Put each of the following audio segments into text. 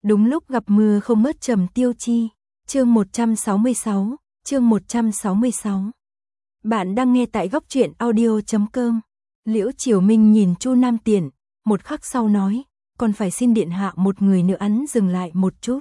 Đúng lúc gặp mưa không ngớt Trầm Tiêu Chi. Chương 166, chương 166. Bạn đang nghe tại góc truyện audio.com. Liễu Triều Minh nhìn Chu Nam Tiện, một khắc sau nói, còn phải xin điện hạ một người nữa. Hắn dừng lại một chút.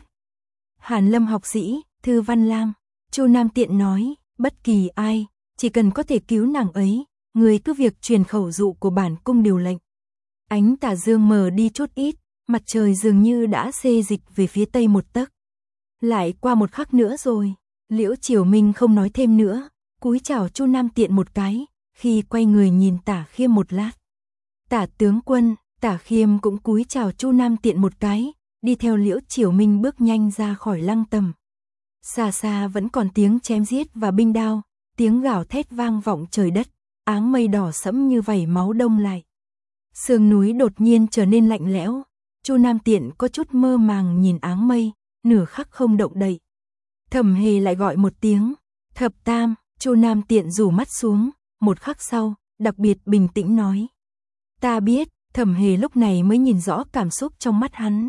Hàn Lâm học sĩ, Thư Văn Lam. Chu Nam Tiện nói, bất kỳ ai, chỉ cần có thể cứu nàng ấy, người cứ việc truyền khẩu dụ của bản cung điều lệnh. Ánh tà dương mờ đi chút ít, mặt trời dường như đã xê dịch về phía tây một tấc. Lại qua một khắc nữa rồi, Liễu Triều Minh không nói thêm nữa, cúi chào Chu Nam Tiện một cái, khi quay người nhìn Tả Khiêm một lát. Tả tướng quân, Tả Khiêm cũng cúi chào Chu Nam Tiện một cái, đi theo Liễu Triều Minh bước nhanh ra khỏi lăng tầm. Xa xa vẫn còn tiếng chém giết và binh đao, tiếng gào thét vang vọng trời đất, áng mây đỏ sẫm như vảy máu đông lại. Sườn núi đột nhiên trở nên lạnh lẽo, Chu Nam Tiện có chút mơ màng nhìn áng mây, nửa khắc không động đậy. Thẩm Hề lại gọi một tiếng, Thập Tam. Chu Nam Tiện rủ mắt xuống, một khắc sau, đặc biệt bình tĩnh nói. Ta biết. Thẩm Hề lúc này mới nhìn rõ cảm xúc trong mắt hắn.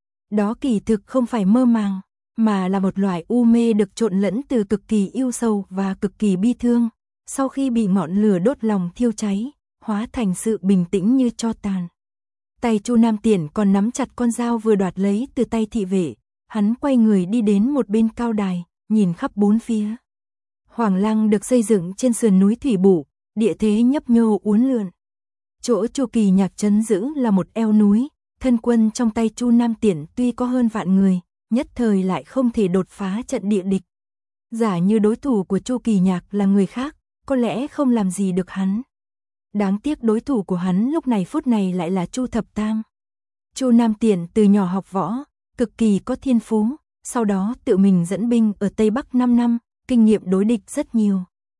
Đó kỳ thực không phải mơ màng, mà là một loại u mê được trộn lẫn từ cực kỳ yêu sâu và cực kỳ bi thương, sau khi bị ngọn lửa đốt lòng thiêu cháy, hóa thành sự bình tĩnh như tro tàn. Tay Chu Nam Tiện còn nắm chặt con dao vừa đoạt lấy từ tay thị vệ, hắn quay người đi đến một bên cao đài, nhìn khắp bốn phía. Hoàng lăng được xây dựng trên sườn núi thủy bụ, địa thế nhấp nhô uốn lượn. Chỗ Chu Kỳ Nhạc trấn giữ là một eo núi, thân quân trong tay Chu Nam Tiện tuy có hơn vạn người, nhất thời lại không thể đột phá trận địa địch. Giả như đối thủ của Chu Kỳ Nhạc là người khác, có lẽ không làm gì được hắn. Đáng tiếc đối thủ của hắn lúc này phút này lại là Chu Thập Tam. Chu Nam Tiện từ nhỏ học võ, cực kỳ có thiên phú, sau đó tự mình dẫn binh ở Tây Bắc 5 năm, kinh nghiệm đối địch rất nhiều.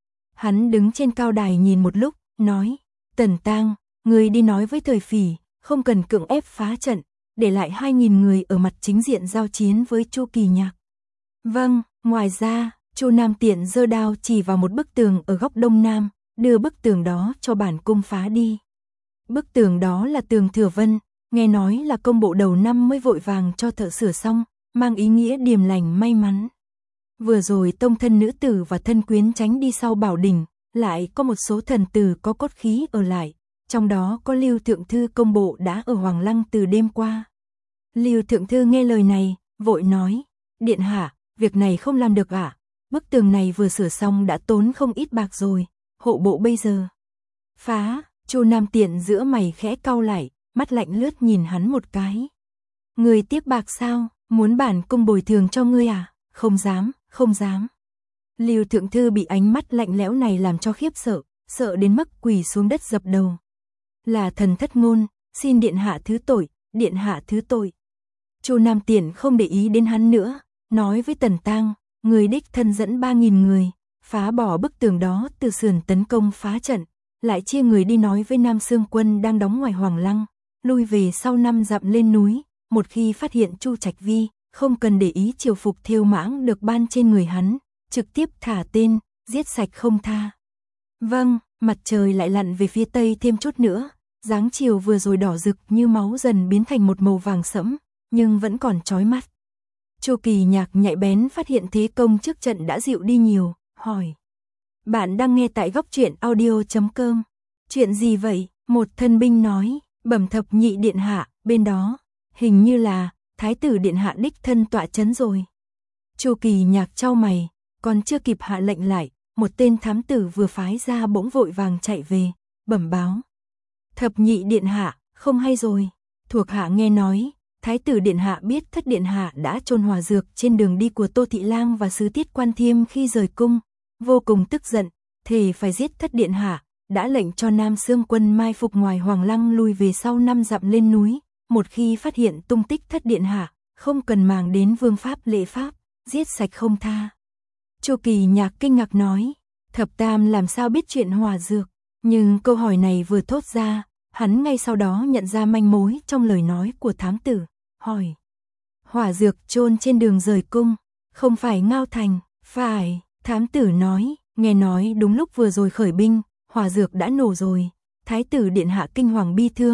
Hắn đứng trên cao đài nhìn một lúc, nói, Tần Tang, người đi nói với Thời Phỉ, không cần cưỡng ép phá trận, để lại 2.000 người ở mặt chính diện giao chiến với Chu Kỳ Nhạc. Vâng. Ngoài ra, Chu Nam Tiện giơ đao chỉ vào một bức tường ở góc đông nam, đưa bức tường đó cho bản cung phá đi. Bức tường đó là tường Thừa Vân, nghe nói là công bộ đầu năm mới vội vàng cho thợ sửa xong, mang ý nghĩa điềm lành may mắn. Vừa rồi tông thân nữ tử và thân quyến tránh đi sau bảo đỉnh, lại có một số thần tử có cốt khí ở lại, trong đó có Lưu Thượng Thư công bộ đã ở Hoàng Lăng từ đêm qua. Lưu Thượng Thư nghe lời này, vội nói, Điện hạ, việc này không làm được ạ. Bức tường này vừa sửa xong đã tốn không ít bạc rồi, hộ bộ bây giờ. Phá. Chu Nam Tiện giữa mày khẽ cau lại, mắt lạnh lướt nhìn hắn một cái. Người tiếc bạc sao, muốn bản cung bồi thường cho ngươi à? Không dám, không dám. Lưu Thượng Thư bị ánh mắt lạnh lẽo này làm cho khiếp sợ, sợ đến mức quỳ xuống đất dập đầu. Là thần thất ngôn, xin điện hạ thứ tội, điện hạ thứ tội. Chu Nam Tiện không để ý đến hắn nữa, nói với Tần Tang, người đích thân dẫn 3.000 người, phá bỏ bức tường đó từ sườn tấn công phá trận, lại chia người đi nói với Nam Xương quân đang đóng ngoài Hoàng Lăng, lui về sau 5 dặm lên núi, một khi phát hiện Chu Trạch Vi, không cần để ý triều phục thêu mãng được ban trên người hắn, trực tiếp thả tên, giết sạch không tha. Vâng. Mặt trời lại lặn về phía tây thêm chút nữa, dáng chiều vừa rồi đỏ rực như máu dần biến thành một màu vàng sẫm, nhưng vẫn còn chói mắt. Chu Kỳ Nhạc nhạy bén phát hiện thế công trước trận đã dịu đi nhiều, hỏi. Bạn đang nghe tại góc truyện audio.com. Chuyện gì vậy? Một thân binh nói, bẩm thập nhị điện hạ, bên đó, hình như là thái tử điện hạ đích thân tọa chấn rồi. Chu Kỳ Nhạc chau mày, còn chưa kịp hạ lệnh lại, một tên thám tử vừa phái ra bỗng vội vàng chạy về, bẩm báo. Thập nhị điện hạ, không hay rồi. Thuộc hạ nghe nói, thái tử điện hạ biết thất điện hạ đã chôn hỏa dược trên đường đi của Tô Thị Lang và sứ Tiết Quan Thiêm khi rời cung, vô cùng tức giận, thề phải giết thất điện hạ, đã lệnh cho Nam Xương quân mai phục ngoài Hoàng Lăng lui về sau 5 dặm lên núi, một khi phát hiện tung tích thất điện hạ, không cần màng đến vương pháp lễ pháp, giết sạch không tha. Chu Kỳ Nhạc kinh ngạc nói, Thập Tam làm sao biết chuyện hỏa dược, nhưng câu hỏi này vừa thốt ra, hắn ngay sau đó nhận ra manh mối trong lời nói của thám tử, hỏi. Hỏa dược chôn trên đường rời cung, không phải Ngao Thành, phải, thám tử nói, nghe nói đúng lúc vừa rồi khởi binh, hỏa dược đã nổ rồi, thái tử điện hạ kinh hoàng bi thương,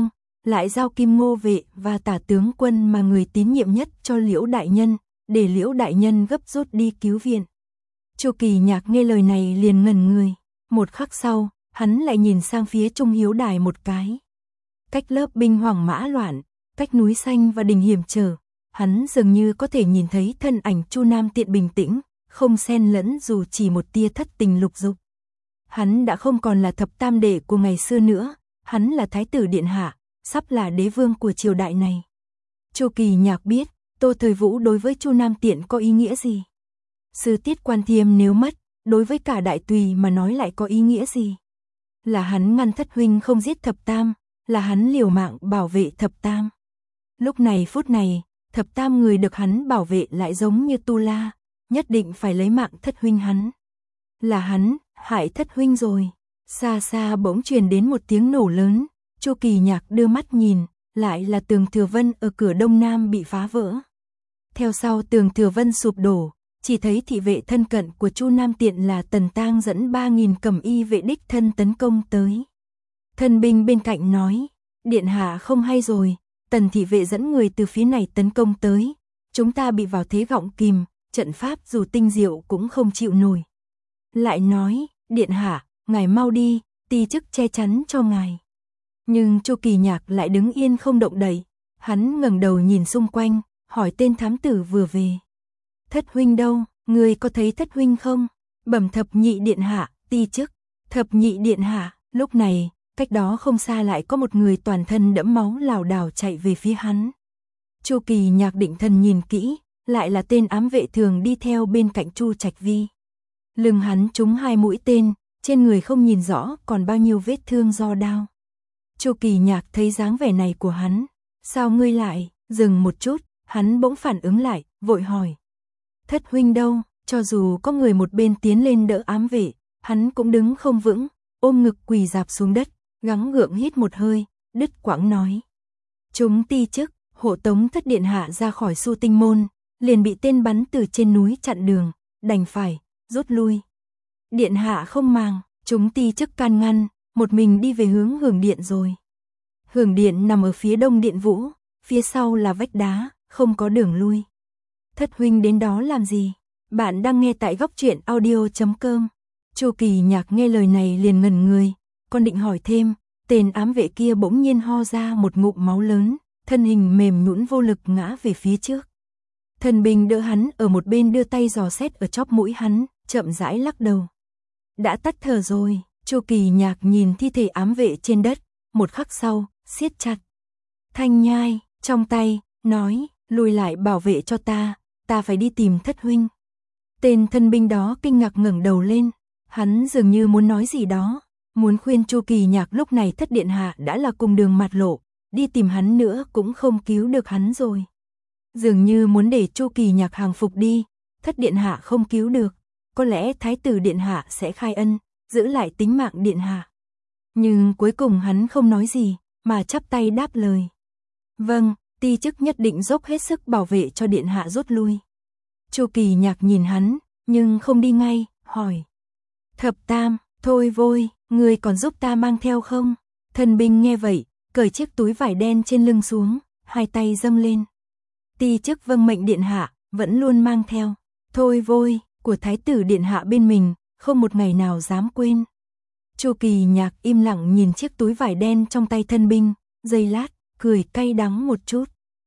lại giao Kim Ngô Vệ và Tả tướng quân mà người tín nhiệm nhất cho Liễu đại nhân, để Liễu đại nhân gấp rút đi cứu viện. Chu Kỳ Nhạc nghe lời này liền ngẩn người, một khắc sau, hắn lại nhìn sang phía Trung Hiếu Đài một cái. Cách lớp binh hoảng mã loạn, cách núi xanh và đình hiểm trở, hắn dường như có thể nhìn thấy thân ảnh Chu Nam Tiện bình tĩnh, không xen lẫn dù chỉ một tia thất tình lục dục. Hắn đã không còn là thập tam đệ của ngày xưa nữa, hắn là thái tử điện hạ, sắp là đế vương của triều đại này. Chu Kỳ Nhạc biết, Tô Thời Vũ đối với Chu Nam Tiện có ý nghĩa gì. Sư Tiết Quan Thiêm nếu mất, đối với cả đại tùy mà nói lại có ý nghĩa gì. Là hắn ngăn thất huynh không giết thập tam, là hắn liều mạng bảo vệ thập tam. Lúc này phút này, thập tam người được hắn bảo vệ lại giống như Tu La, nhất định phải lấy mạng thất huynh hắn. Là hắn, hại thất huynh rồi. Xa xa bỗng truyền đến một tiếng nổ lớn, Chu Kỳ Nhạc đưa mắt nhìn, lại là tường Thừa Vân ở cửa đông nam bị phá vỡ. Theo sau tường Thừa Vân sụp đổ, chỉ thấy thị vệ thân cận của Chu Nam Tiện là Tần Tang dẫn 3.000 cẩm y vệ đích thân tấn công tới. Thân binh bên cạnh nói, điện hạ không hay rồi, Tần thị vệ dẫn người từ phía này tấn công tới, chúng ta bị vào thế gọng kìm, trận pháp dù tinh diệu cũng không chịu nổi. Lại nói, điện hạ, ngài mau đi, ti chức che chắn cho ngài. Nhưng Chu Kỳ Nhạc lại đứng yên không động đậy, hắn ngẩng đầu nhìn xung quanh, hỏi tên thám tử vừa về. Thất huynh đâu, người có thấy thất huynh không? Bẩm thập nhị điện hạ, ti chức. Thập nhị điện hạ, lúc này, cách đó không xa lại có một người toàn thân đẫm máu lảo đảo chạy về phía hắn. Chu Kỳ Nhạc định thần nhìn kỹ, lại là tên ám vệ thường đi theo bên cạnh Chu Trạch Vi. Lưng hắn trúng 2 mũi tên, trên người không nhìn rõ còn bao nhiêu vết thương do đao. Chu Kỳ Nhạc thấy dáng vẻ này của hắn, sao ngươi lại? Dừng một chút, hắn bỗng phản ứng lại, vội hỏi. Thất huynh đâu? Cho dù có người một bên tiến lên đỡ ám vệ, hắn cũng đứng không vững, ôm ngực quỳ rạp xuống đất, gắng gượng hít một hơi, đứt quãng nói. Chúng ti chức, hộ tống thất điện hạ ra khỏi Su Tinh môn, liền bị tên bắn từ trên núi chặn đường, đành phải rút lui. Điện hạ không màng, chúng ti chức can ngăn, một mình đi về hướng Hưởng Điện rồi. Hưởng Điện nằm ở phía đông Điện Vũ, phía sau là vách đá, không có đường lui. Thất huynh đến đó làm gì? Bạn đang nghe tại góc truyện audio.com. Chu Kỳ Nhạc nghe lời này liền ngẩn người, còn định hỏi thêm, tên ám vệ kia bỗng nhiên ho ra một ngụm máu lớn, thân hình mềm nhũn vô lực ngã về phía trước. Thần binh đỡ hắn ở một bên đưa tay dò xét ở chóp mũi hắn, chậm rãi lắc đầu. Đã tắt thở rồi. Chu Kỳ Nhạc nhìn thi thể ám vệ trên đất, một khắc sau, siết chặt thanh nhai trong tay, nói, lùi lại bảo vệ cho ta phải đi tìm thất huynh. Tên thân binh đó kinh ngạc ngẩng đầu lên, hắn dường như muốn nói gì đó, muốn khuyên Chu Kỳ Nhạc lúc này thất điện hạ đã là cùng đường mạt lộ, đi tìm hắn nữa cũng không cứu được hắn rồi. Dường như muốn để Chu Kỳ Nhạc hàng phục đi, thất điện hạ không cứu được, có lẽ thái tử điện hạ sẽ khai ân, giữ lại tính mạng điện hạ. Nhưng cuối cùng hắn không nói gì, mà chắp tay đáp lời. Vâng, ti chức nhất định dốc hết sức bảo vệ cho điện hạ rút lui. Chu Kỳ Nhạc nhìn hắn, nhưng không đi ngay, hỏi. Thập tam, thôi vôi, người còn giúp ta mang theo không? Thần binh nghe vậy, cởi chiếc túi vải đen trên lưng xuống, hai tay dâng lên. Ti chức vâng mệnh điện hạ, vẫn luôn mang theo. Thôi vôi, của thái tử điện hạ bên mình, không một ngày nào dám quên. Chu Kỳ Nhạc im lặng nhìn chiếc túi vải đen trong tay thân binh, giây lát, cười cay đắng một chút.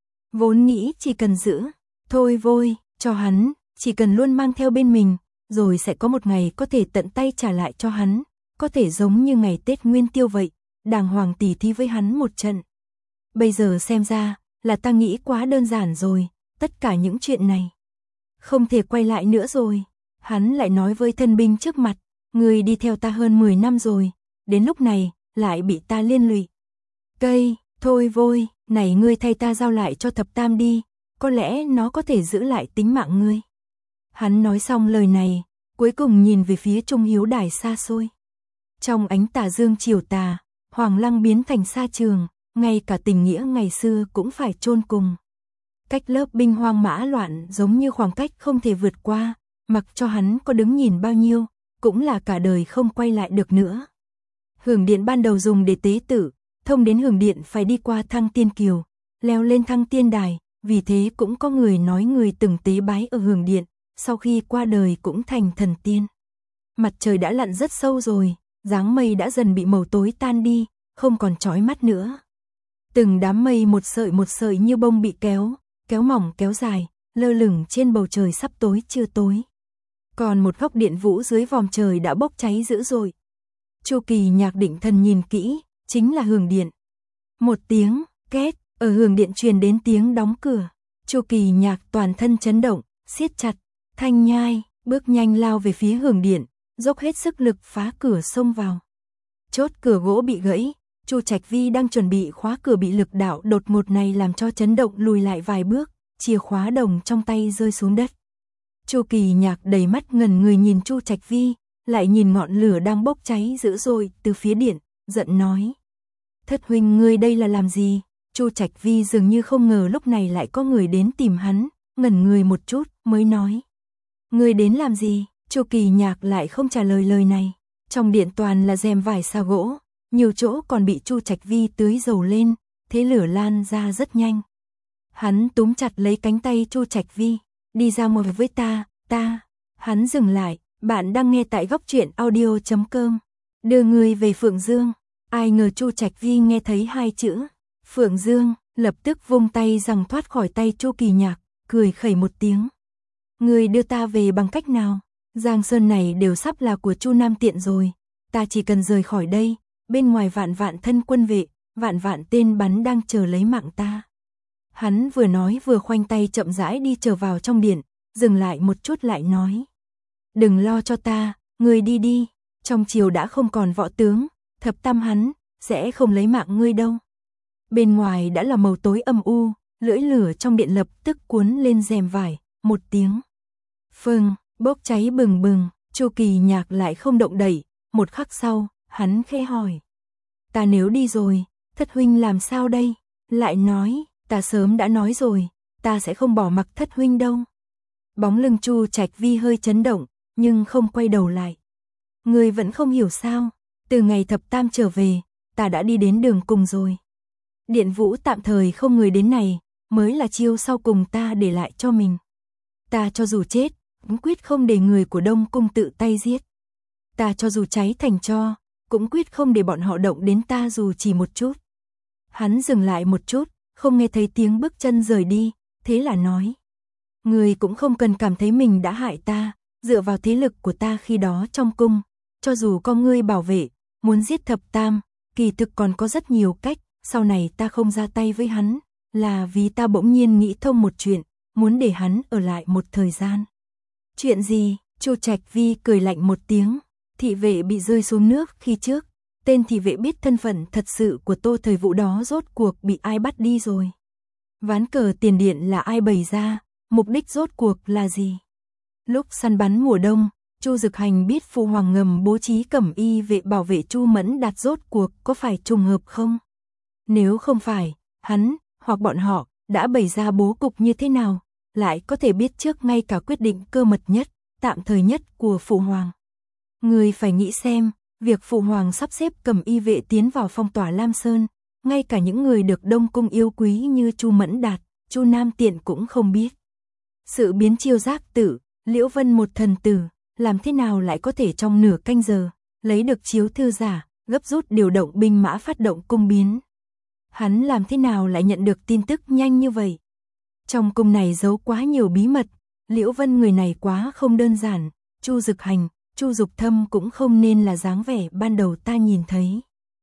Vốn nghĩ chỉ cần giữ, thôi vôi, cho hắn, chỉ cần luôn mang theo bên mình, rồi sẽ có một ngày có thể tận tay trả lại cho hắn, có thể giống như ngày Tết Nguyên Tiêu vậy, đàng hoàng tỉ thí với hắn một trận. Bây giờ xem ra, là ta nghĩ quá đơn giản rồi, tất cả những chuyện này không thể quay lại nữa rồi. Hắn lại nói với thân binh trước mặt, người đi theo ta hơn 10 năm rồi, đến lúc này, lại bị ta liên lụy. Cây, thôi vôi, này ngươi thay ta giao lại cho thập tam đi, có lẽ nó có thể giữ lại tính mạng ngươi. Hắn nói xong lời này, cuối cùng nhìn về phía Trung Hiếu Đài xa xôi. Trong ánh tà dương chiều tà, Hoàng Lăng biến thành sa trường, ngay cả tình nghĩa ngày xưa cũng phải chôn cùng. Cách lớp binh hoang mã loạn giống như khoảng cách không thể vượt qua, mặc cho hắn có đứng nhìn bao nhiêu, cũng là cả đời không quay lại được nữa. Hưởng Điện ban đầu dùng để tế tự, thông đến Hưởng Điện phải đi qua Thăng Tiên Kiều, leo lên Thăng Tiên Đài, vì thế cũng có người nói người từng tế bái ở Hưởng Điện, sau khi qua đời cũng thành thần tiên. Mặt trời đã lặn rất sâu rồi, dáng mây đã dần bị màu tối tan đi, không còn chói mắt nữa. Từng đám mây một sợi như bông bị kéo mỏng kéo dài, lơ lửng trên bầu trời sắp tối chưa tối. Còn một góc điện vũ dưới vòm trời đã bốc cháy dữ dội. Chu Kỳ Nhạc định thần nhìn kỹ, chính là Hưởng Điện. Một tiếng két, ở Hưởng Điện truyền đến tiếng đóng cửa. Chu Kỳ Nhạc toàn thân chấn động, siết chặt thanh nhai, bước nhanh lao về phía Hưởng Điện, dốc hết sức lực phá cửa xông vào. Chốt cửa gỗ bị gãy, Chu Trạch Vi đang chuẩn bị khóa cửa bị lực đạo đột ngột này làm cho chấn động lùi lại vài bước, chìa khóa đồng trong tay rơi xuống đất. Chu Kỳ Nhạc đầy mắt ngẩn người nhìn Chu Trạch Vi, lại nhìn ngọn lửa đang bốc cháy dữ dội từ phía điện, giận nói: "Thất huynh, ngươi đây là làm gì?" Chu Trạch Vi dường như không ngờ lúc này lại có người đến tìm hắn, ngẩn người một chút mới nói: "Ngươi đến làm gì?" Chu Kỳ Nhạc lại không trả lời lời này. Trong điện toàn là rèm vải sa gỗ, nhiều chỗ còn bị Chu Trạch Vi tưới dầu lên, thế lửa lan ra rất nhanh. Hắn túm chặt lấy cánh tay Chu Trạch Vi, "Đi ra ngoài với ta." Hắn dừng lại, "Bạn đang nghe tại Góc Truyện Audio.com, đưa người về Phượng Dương." Ai ngờ Chu Trạch Vi nghe thấy hai chữ Phượng Dương, lập tức vung tay rằng thoát khỏi tay Chu Kỳ Nhạc, cười khẩy một tiếng: "Người đưa ta về bằng cách nào? Giang sơn này đều sắp là của Chu Nam Tiện rồi, ta chỉ cần rời khỏi đây, bên ngoài vạn vạn thân quân vệ, vạn vạn tên bắn đang chờ lấy mạng ta." Hắn vừa nói vừa khoanh tay chậm rãi đi trở vào trong điện, dừng lại một chút lại nói: "Đừng lo cho ta, ngươi đi đi, trong triều đã không còn võ tướng, thập tam hắn sẽ không lấy mạng ngươi đâu." Bên ngoài đã là màu tối âm u, lưỡi lửa trong điện lập tức cuốn lên rèm vải, một tiếng phừng, bốc cháy bừng bừng. Chu Kỳ Nhạc lại không động đậy, một khắc sau, hắn khẽ hỏi: "Ta nếu đi rồi, thất huynh làm sao đây?" Lại nói: "Ta sớm đã nói rồi, ta sẽ không bỏ mặc thất huynh đâu." Bóng lưng Chu Trạch Vi hơi chấn động, nhưng không quay đầu lại. "Ngươi vẫn không hiểu sao? Từ ngày thập tam trở về, ta đã đi đến đường cùng rồi. Điện vũ tạm thời không người đến này, mới là chiêu sau cùng ta để lại cho mình. Ta cho dù chết, cũng quyết không để người của Đông Cung tự tay giết. Ta cho dù cháy thành tro, cũng quyết không để bọn họ động đến ta dù chỉ một chút." Hắn dừng lại một chút, không nghe thấy tiếng bước chân rời đi, thế là nói: "Ngươi cũng không cần cảm thấy mình đã hại ta, dựa vào thế lực của ta khi đó trong cung, cho dù có ngươi bảo vệ, muốn giết thập tam, kỳ thực còn có rất nhiều cách, sau này ta không ra tay với hắn, là vì ta bỗng nhiên nghĩ thông một chuyện, muốn để hắn ở lại một thời gian." "Chuyện gì?" Chu Trạch Vi cười lạnh một tiếng: "Thị vệ bị rơi xuống nước khi trước, tên thị vệ biết thân phận thật sự của Tô Thời Vũ đó rốt cuộc bị ai bắt đi rồi. Ván cờ tiền điện là ai bày ra, mục đích rốt cuộc là gì? Lúc săn bắn mùa đông, Chu Dực Hành biết Phụ Hoàng ngầm bố trí cẩm y vệ bảo vệ Chu Mẫn Đạt rốt cuộc có phải trùng hợp không? Nếu không phải, hắn, hoặc bọn họ, đã bày ra bố cục như thế nào, lại có thể biết trước ngay cả quyết định cơ mật nhất, tạm thời nhất của Phụ Hoàng. Người phải nghĩ xem, việc Phụ Hoàng sắp xếp cẩm y vệ tiến vào phong tỏa Lam Sơn, ngay cả những người được Đông Cung yêu quý như Chu Mẫn Đạt, Chu Nam Tiện cũng không biết. Sự biến chiêu giác tử, Liễu Vân một thần tử, làm thế nào lại có thể trong nửa canh giờ, lấy được chiếu thư giả, gấp rút điều động binh mã phát động cung biến. Hắn làm thế nào lại nhận được tin tức nhanh như vậy? Trong cung này giấu quá nhiều bí mật, Liễu Vân người này quá không đơn giản, Chu Dực Hành, Chu Dục Thâm cũng không nên là dáng vẻ ban đầu ta nhìn thấy.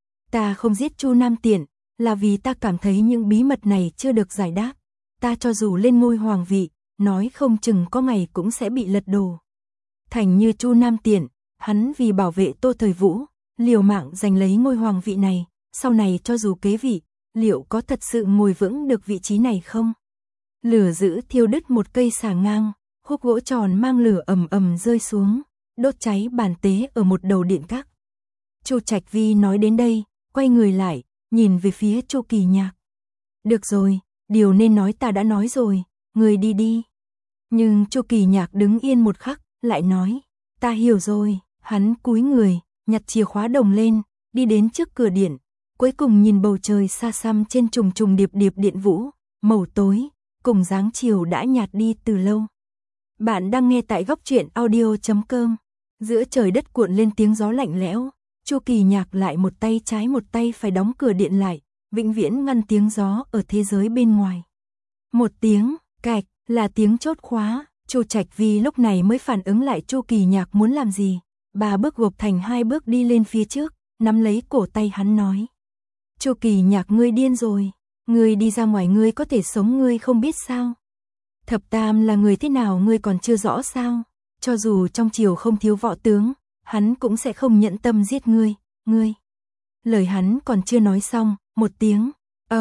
Ta không giết Chu Nam Tiện, là vì ta cảm thấy những bí mật này chưa được giải đáp. Ta cho dù lên ngôi hoàng vị, nói không chừng có ngày cũng sẽ bị lật đổ. Thành như Chu Nam Tiện, hắn vì bảo vệ Tô Thời Vũ, liều mạng giành lấy ngôi hoàng vị này, sau này cho dù kế vị, liệu có thật sự ngồi vững được vị trí này không? Lửa dữ thiêu đứt một cây xà ngang, khúc gỗ tròn mang lửa ầm ầm rơi xuống, đốt cháy bàn tế ở một đầu điện các. Chu Trạch Vi nói đến đây, quay người lại, nhìn về phía Chu Kỳ Nhạc. "Được rồi, điều nên nói ta đã nói rồi, người đi đi." Nhưng Chu Kỳ Nhạc đứng yên một khắc, lại nói: "Ta hiểu rồi." Hắn cúi người, nhặt chìa khóa đồng lên, đi đến trước cửa điện, cuối cùng nhìn bầu trời xa xăm trên trùng trùng điệp điệp điện vũ, màu tối, cùng dáng chiều đã nhạt đi từ lâu. Bạn đang nghe tại góc truyện audio.com. Giữa trời đất cuộn lên tiếng gió lạnh lẽo, Chu Kỳ Nhạc lại một tay trái một tay phải đóng cửa điện lại, vĩnh viễn ngăn tiếng gió ở thế giới bên ngoài. Một tiếng, cạch, là tiếng chốt khóa, Chu Trạch Vi lúc này mới phản ứng lại Chu Kỳ Nhạc muốn làm gì. 3 bước gộp thành 2 bước đi lên phía trước, nắm lấy cổ tay hắn nói. Chu Kỳ Nhạc, ngươi điên rồi, ngươi đi ra ngoài ngươi có thể sống ngươi không biết sao? Thập Tam là người thế nào ngươi còn chưa rõ sao? Cho dù trong triều không thiếu võ tướng, hắn cũng sẽ không nhẫn tâm giết ngươi, ngươi. Lời hắn còn chưa nói xong, một tiếng,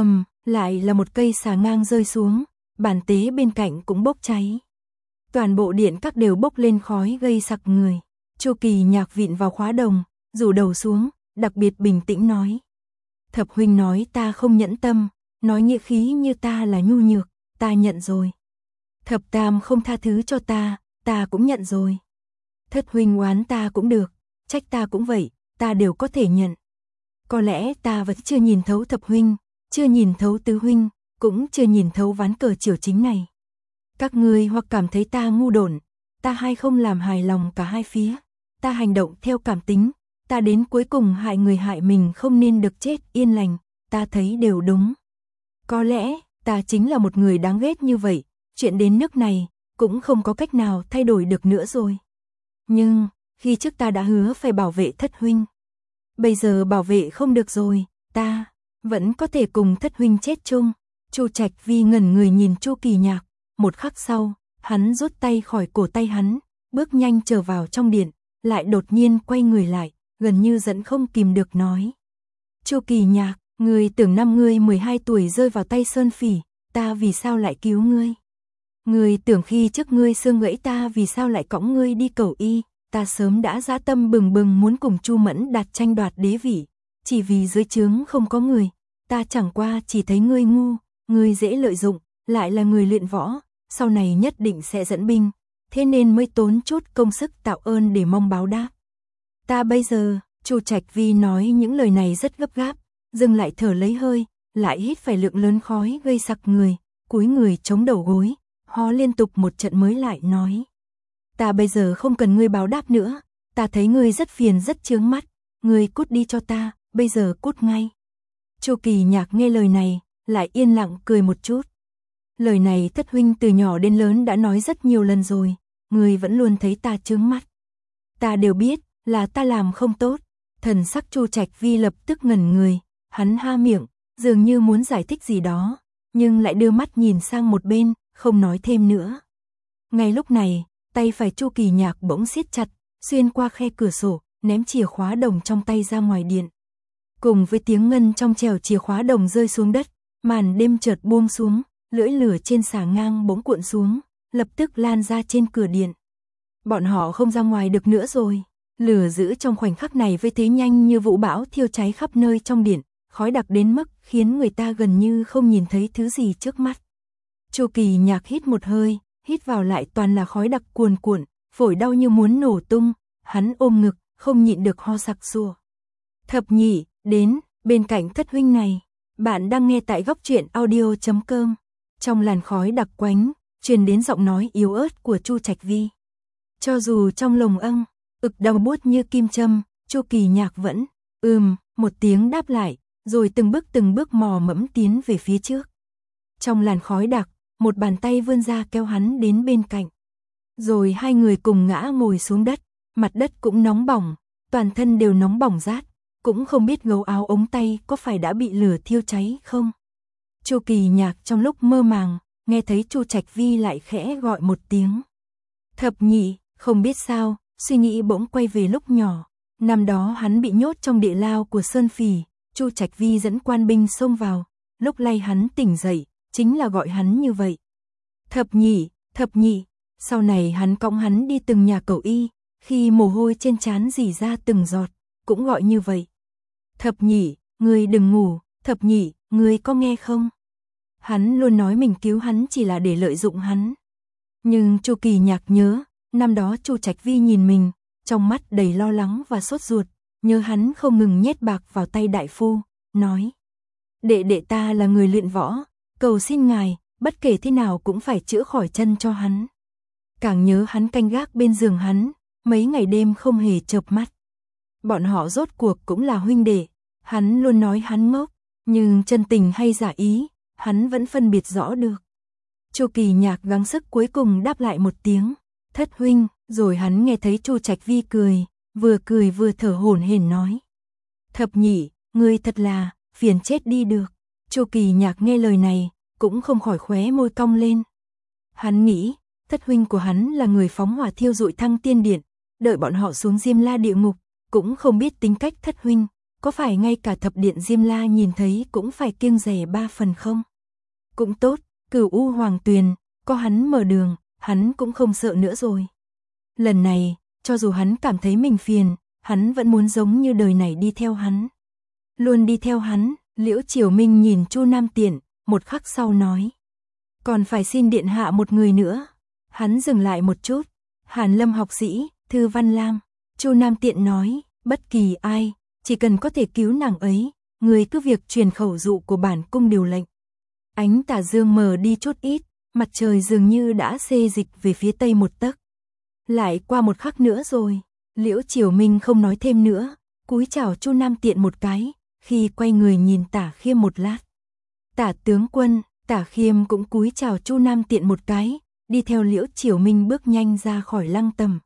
lại là một cây xà ngang rơi xuống, bàn tế bên cạnh cũng bốc cháy. Toàn bộ điện các đều bốc lên khói gây sặc người. Chu Kỳ Nhạc vịn vào khóa đồng, rủ đầu xuống, đặc biệt bình tĩnh nói. Thập huynh nói ta không nhẫn tâm, nói nghĩa khí như ta là nhu nhược, ta nhận rồi. Thập Tam không tha thứ cho ta cũng nhận rồi. Thất huynh oán ta cũng được, trách ta cũng vậy, ta đều có thể nhận. Có lẽ ta vẫn chưa nhìn thấu thập huynh, chưa nhìn thấu tứ huynh, cũng chưa nhìn thấu ván cờ triều chính này. Các ngươi hoặc cảm thấy ta ngu độn, ta hay không làm hài lòng cả hai phía, ta hành động theo cảm tính, ta đến cuối cùng hại người hại mình không nên được chết yên lành, ta thấy đều đúng. Có lẽ, ta chính là một người đáng ghét như vậy, chuyện đến nước này, cũng không có cách nào thay đổi được nữa rồi. Nhưng, khi trước ta đã hứa phải bảo vệ thất huynh. Bây giờ bảo vệ không được rồi, ta vẫn có thể cùng thất huynh chết chung. Chu Trạch Vi ngẩn người nhìn Chu Kỳ Nhạc, một khắc sau, hắn rút tay khỏi cổ tay hắn, bước nhanh trở vào trong điện, lại đột nhiên quay người lại, gần như giận không kìm được nói. Chu Kỳ Nhạc, ngươi tưởng năm ngươi 12 tuổi rơi vào tay Sơn Phỉ, ta vì sao lại cứu ngươi? Ngươi tưởng khi trước ngươi xương gãy ta vì sao lại cõng ngươi đi cầu y, ta sớm đã dã tâm bừng bừng muốn cùng Chu Mẫn Đạt tranh đoạt đế vị, chỉ vì dưới trướng không có người, ta chẳng qua chỉ thấy ngươi ngu, ngươi dễ lợi dụng, lại là người luyện võ, sau này nhất định sẽ dẫn binh, thế nên mới tốn chút công sức tạo ơn để mong báo đáp. Ta bây giờ, Chu Trạch Vi nói những lời này rất gấp gáp, dừng lại thở lấy hơi, lại hít phải lượng lớn khói gây sặc người, cúi người chống đầu gối, ho liên tục một trận mới lại nói. Ta bây giờ không cần ngươi báo đáp nữa, ta thấy ngươi rất phiền rất chướng mắt, ngươi cút đi cho ta, bây giờ cút ngay. Chu Kỳ Nhạc nghe lời này, lại yên lặng cười một chút. Lời này thất huynh từ nhỏ đến lớn đã nói rất nhiều lần rồi, ngươi vẫn luôn thấy ta chướng mắt. Ta đều biết, là ta làm không tốt. Thần sắc Chu Trạch Vi lập tức ngẩn người, hắn ha miệng, dường như muốn giải thích gì đó, nhưng lại đưa mắt nhìn sang một bên, không nói thêm nữa. Ngay lúc này, tay phải Chu Kỳ Nhạc bỗng siết chặt, xuyên qua khe cửa sổ, ném chìa khóa đồng trong tay ra ngoài điện. Cùng với tiếng ngân trong trẻo chìa khóa đồng rơi xuống đất, màn đêm chợt buông xuống, lưỡi lửa trên xà ngang bỗng cuộn xuống, lập tức lan ra trên cửa điện. Bọn họ không ra ngoài được nữa rồi. Lửa giữ trong khoảnh khắc này với thế nhanh như vũ bão thiêu cháy khắp nơi trong điện, khói đặc đến mức khiến người ta gần như không nhìn thấy thứ gì trước mắt. Chu Kỳ Nhạc hít một hơi, hít vào lại toàn là khói đặc cuồn cuộn, phổi đau như muốn nổ tung, hắn ôm ngực, không nhịn được ho sặc sụa. Thập nhị, đến, bên cạnh thất huynh này, bạn đang nghe tại góc truyện audio.com. Trong làn khói đặc quánh, truyền đến giọng nói yếu ớt của Chu Trạch Vi. Cho dù trong lồng ực đau buốt như kim châm, Chu Kỳ Nhạc vẫn, một tiếng đáp lại, rồi từng bước mò mẫm tiến về phía trước. Trong làn khói đặc, một bàn tay vươn ra kéo hắn đến bên cạnh. Rồi hai người cùng ngã ngồi xuống đất, mặt đất cũng nóng bỏng, toàn thân đều nóng bỏng rát, cũng không biết gấu áo ống tay có phải đã bị lửa thiêu cháy không. Chu Kỳ Nhạc trong lúc mơ màng, nghe thấy Chu Trạch Vi lại khẽ gọi một tiếng. Thập nhị, không biết sao, suy nghĩ bỗng quay về lúc nhỏ. Năm đó hắn bị nhốt trong địa lao của Sơn Phỉ, Chu Trạch Vi dẫn quan binh xông vào, lúc lay hắn tỉnh dậy, chính là gọi hắn như vậy. Thập nhị, sau này hắn cõng hắn đi từng nhà cầu y, khi mồ hôi trên trán rỉ ra từng giọt, cũng gọi như vậy. Thập nhị, ngươi đừng ngủ, thập nhị, ngươi có nghe không? Hắn luôn nói mình cứu hắn chỉ là để lợi dụng hắn. Nhưng Chu Kỳ Nhạc nhớ, năm đó Chu Trạch Vi nhìn mình, trong mắt đầy lo lắng và sốt ruột, nhớ hắn không ngừng nhét bạc vào tay đại phu, nói: đệ đệ ta là người luyện võ, cầu xin ngài, bất kể thế nào cũng phải chữa khỏi chân cho hắn. Càng nhớ hắn canh gác bên giường hắn, mấy ngày đêm không hề chợp mắt. Bọn họ rốt cuộc cũng là huynh đệ, hắn luôn nói hắn ngốc, nhưng chân tình hay giả ý, hắn vẫn phân biệt rõ được. Chu Kỳ Nhạc gắng sức cuối cùng đáp lại một tiếng: thất huynh. Rồi hắn nghe thấy Chu Trạch Vi cười vừa thở hổn hển nói: thập nhị, ngươi thật là phiền chết đi được. Chu Kỳ Nhạc nghe lời này, cũng không khỏi khóe môi cong lên. Hắn nghĩ, thất huynh của hắn là người phóng hỏa thiêu rụi Thăng Tiên Điện, đợi bọn họ xuống Diêm La địa ngục, cũng không biết tính cách thất huynh, có phải ngay cả thập điện Diêm La nhìn thấy cũng phải kiêng dè 3 phần không? Cũng tốt, Cửu U Hoàng Tuyền, có hắn mở đường, hắn cũng không sợ nữa rồi. Lần này, cho dù hắn cảm thấy mình phiền, hắn vẫn muốn giống như đời này đi theo hắn. Luôn đi theo hắn. Liễu Triều Minh nhìn Chu Nam Tiện, một khắc sau nói: còn phải xin điện hạ một người nữa. Hắn dừng lại một chút: Hàn Lâm học sĩ, Thư Văn Lam. Chu Nam Tiện nói: bất kỳ ai, chỉ cần có thể cứu nàng ấy, người cứ việc truyền khẩu dụ của bản cung điều lệnh. Ánh tà dương mờ đi chút ít, mặt trời dường như đã xê dịch về phía tây một tấc. Lại qua một khắc nữa rồi. Liễu Triều Minh không nói thêm nữa, cúi chào Chu Nam Tiện một cái, khi quay người nhìn Tả Khiêm một lát. Tả tướng quân. Tả Khiêm cũng cúi chào Chu Nam Tiện một cái, đi theo Liễu Triều Minh bước nhanh ra khỏi lăng tầm.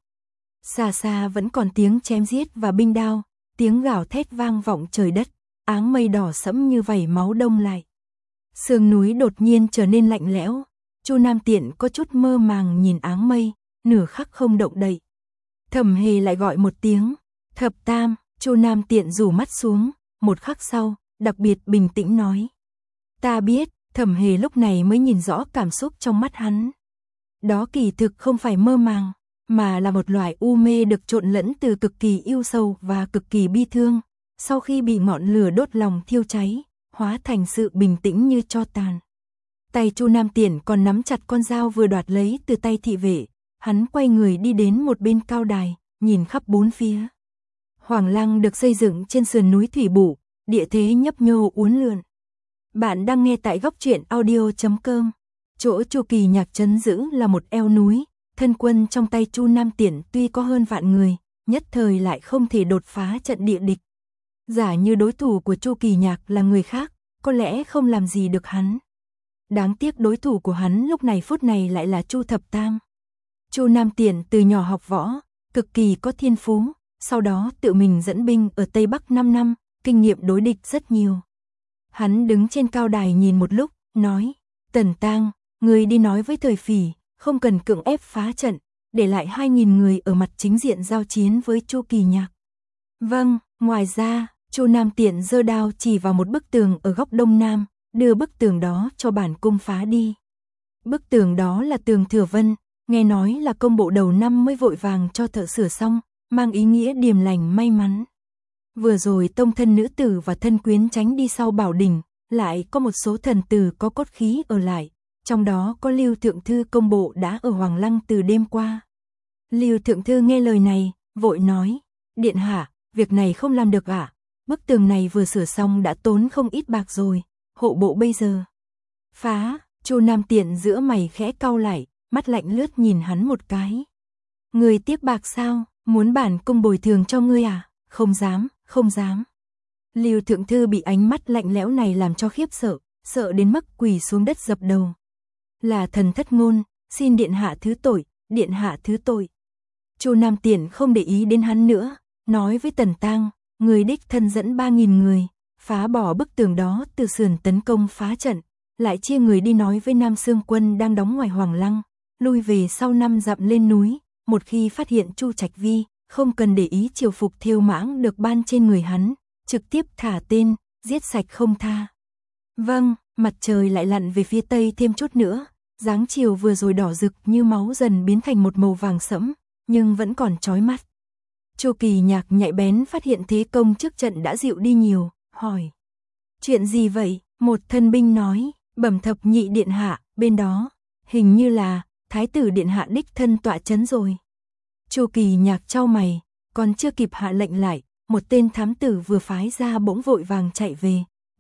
Xa xa vẫn còn tiếng chém giết và binh đao, tiếng gào thét vang vọng trời đất, áng mây đỏ sẫm như vảy máu đông lại. Sương núi đột nhiên trở nên lạnh lẽo, Chu Nam Tiện có chút mơ màng nhìn áng mây, nửa khắc không động đậy. Thẩm Hề lại gọi một tiếng: thập tam. Chu Nam Tiện rủ mắt xuống, một khắc sau, đặc biệt bình tĩnh nói: ta biết. Thẩm Hề lúc này mới nhìn rõ cảm xúc trong mắt hắn. Đó kỳ thực không phải mơ màng, mà là một loại u mê được trộn lẫn từ cực kỳ yêu sâu và cực kỳ bi thương, sau khi bị ngọn lửa đốt lòng thiêu cháy, hóa thành sự bình tĩnh như tro tàn. Tay Chu Nam Tiện còn nắm chặt con dao vừa đoạt lấy từ tay thị vệ, hắn quay người đi đến một bên cao đài, nhìn khắp bốn phía. Hoàng lăng được xây dựng trên sườn núi Thủy Bủ, địa thế nhấp nhô uốn lượn. Bạn đang nghe tại góc truyện audio.com. Chỗ Chu Kỳ Nhạc trấn giữ là một eo núi, thân quân trong tay Chu Nam Tiện tuy có hơn vạn người, nhất thời lại không thể đột phá trận địa địch. Giả như đối thủ của Chu Kỳ Nhạc là người khác, có lẽ không làm gì được hắn. Đáng tiếc đối thủ của hắn lúc này phút này lại là Chu Thập Tam. Chu Nam Tiện từ nhỏ học võ, cực kỳ có thiên phú, sau đó tự mình dẫn binh ở Tây Bắc 5 năm, kinh nghiệm đối địch rất nhiều. Hắn đứng trên cao đài nhìn một lúc, nói: Tần Tang, người đi nói với Thời Phỉ, không cần cưỡng ép phá trận, để lại 2.000 người ở mặt chính diện giao chiến với Chu Kỳ Nhạc. Vâng. Ngoài ra, Chu Nam Tiện giơ đao chỉ vào một bức tường ở góc đông nam, đưa bức tường đó cho bản cung phá đi. Bức tường đó là tường Thừa Vân, nghe nói là công bộ đầu năm mới vội vàng cho thợ sửa xong, mang ý nghĩa điềm lành may mắn. Vừa rồi tông thân nữ tử và thân quyến tránh đi sau bảo đình, lại có một số thần tử có cốt khí ở lại, trong đó có Lưu Thượng Thư công bộ đã ở Hoàng Lăng từ đêm qua. Lưu Thượng Thư nghe lời này, vội nói: Điện hạ, việc này không làm được ạ. Bức tường này vừa sửa xong đã tốn không ít bạc rồi, hộ bộ bây giờ phá. Chu Nam Tiện giữa mày khẽ cau lại, mắt lạnh lướt nhìn hắn một cái. Người tiếc bạc sao, muốn bản cung bồi thường cho ngươi à? Không dám, không dám. Lưu Thượng Thư bị ánh mắt lạnh lẽo này làm cho khiếp sợ, sợ đến mức quỳ xuống đất dập đầu. Là thần thất ngôn, xin điện hạ thứ tội, điện hạ thứ tội. Chu Nam Tiện không để ý đến hắn nữa, nói với Tần Tang: người đích thân dẫn 3.000 người, phá bỏ bức tường đó từ sườn tấn công phá trận, lại chia người đi nói với Nam Xương quân đang đóng ngoài Hoàng Lăng, lui về sau 5 dặm lên núi, một khi phát hiện Chu Trạch Vi, không cần để ý triều phục thêu mãng được ban trên người hắn, trực tiếp thả tên, giết sạch không tha. Vâng. Mặt trời lại lặn về phía tây thêm chút nữa, dáng chiều vừa rồi đỏ rực như máu dần biến thành một màu vàng sẫm, nhưng vẫn còn chói mắt. Chu Kỳ Nhạc nhạy bén phát hiện thế công trước trận đã dịu đi nhiều, hỏi: chuyện gì vậy? Một thân binh nói: bẩm thập nhị điện hạ, bên đó hình như là thái tử điện hạ đích thân tọa chấn rồi. Chu Kỳ Nhạc chau mày, còn chưa kịp hạ lệnh lại, một tên thám tử vừa phái ra bỗng vội vàng chạy về,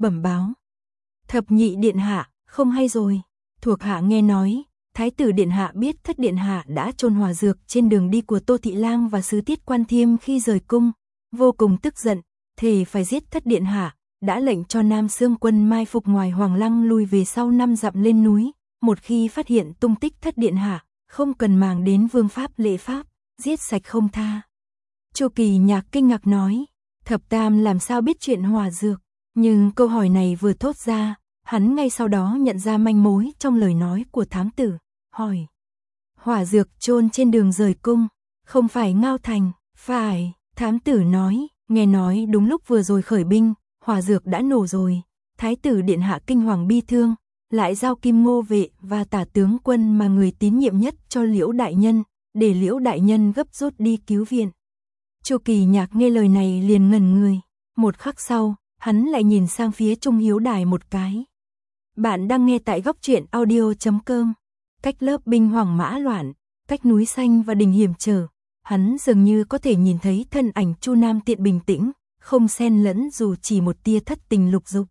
bẩm báo. Thập nhị điện hạ, không hay rồi. Thuộc hạ nghe nói, Thái tử điện hạ biết thất điện hạ đã chôn hỏa dược trên đường đi của Tô Thị Lang và sứ Tiết Quan Thiêm khi rời cung, vô cùng tức giận, thề phải giết thất điện hạ, đã lệnh cho Nam Xương quân mai phục ngoài Hoàng Lăng lùi về sau 5 dặm lên núi, một khi phát hiện tung tích thất điện hạ, không cần màng đến vương pháp lễ pháp, giết sạch không tha. Chu Kỳ Nhạc kinh ngạc nói, Thập Tam làm sao biết chuyện hỏa dược, nhưng câu hỏi này vừa thốt ra, hắn ngay sau đó nhận ra manh mối trong lời nói của thám tử, hỏi. Hỏa dược chôn trên đường rời cung, không phải Ngao Thành, phải, thám tử nói, nghe nói đúng lúc vừa rồi khởi binh, hỏa dược đã nổ rồi, Thái tử điện hạ kinh hoàng bi thương, lại giao Kim Ngô vệ và Tả tướng quân mà người tín nhiệm nhất cho Liễu đại nhân, để Liễu đại nhân gấp rút đi cứu viện. Chu Kỳ Nhạc nghe lời này liền ngẩn người, một khắc sau, hắn lại nhìn sang phía Trung Hiếu Đài một cái. Bạn đang nghe tại góc truyện audio.com. Cách lớp binh hoảng mã loạn, cách núi xanh và đình hiểm trở, hắn dường như có thể nhìn thấy thân ảnh Chu Nam Tiện bình tĩnh, không xen lẫn dù chỉ một tia thất tình lục dục.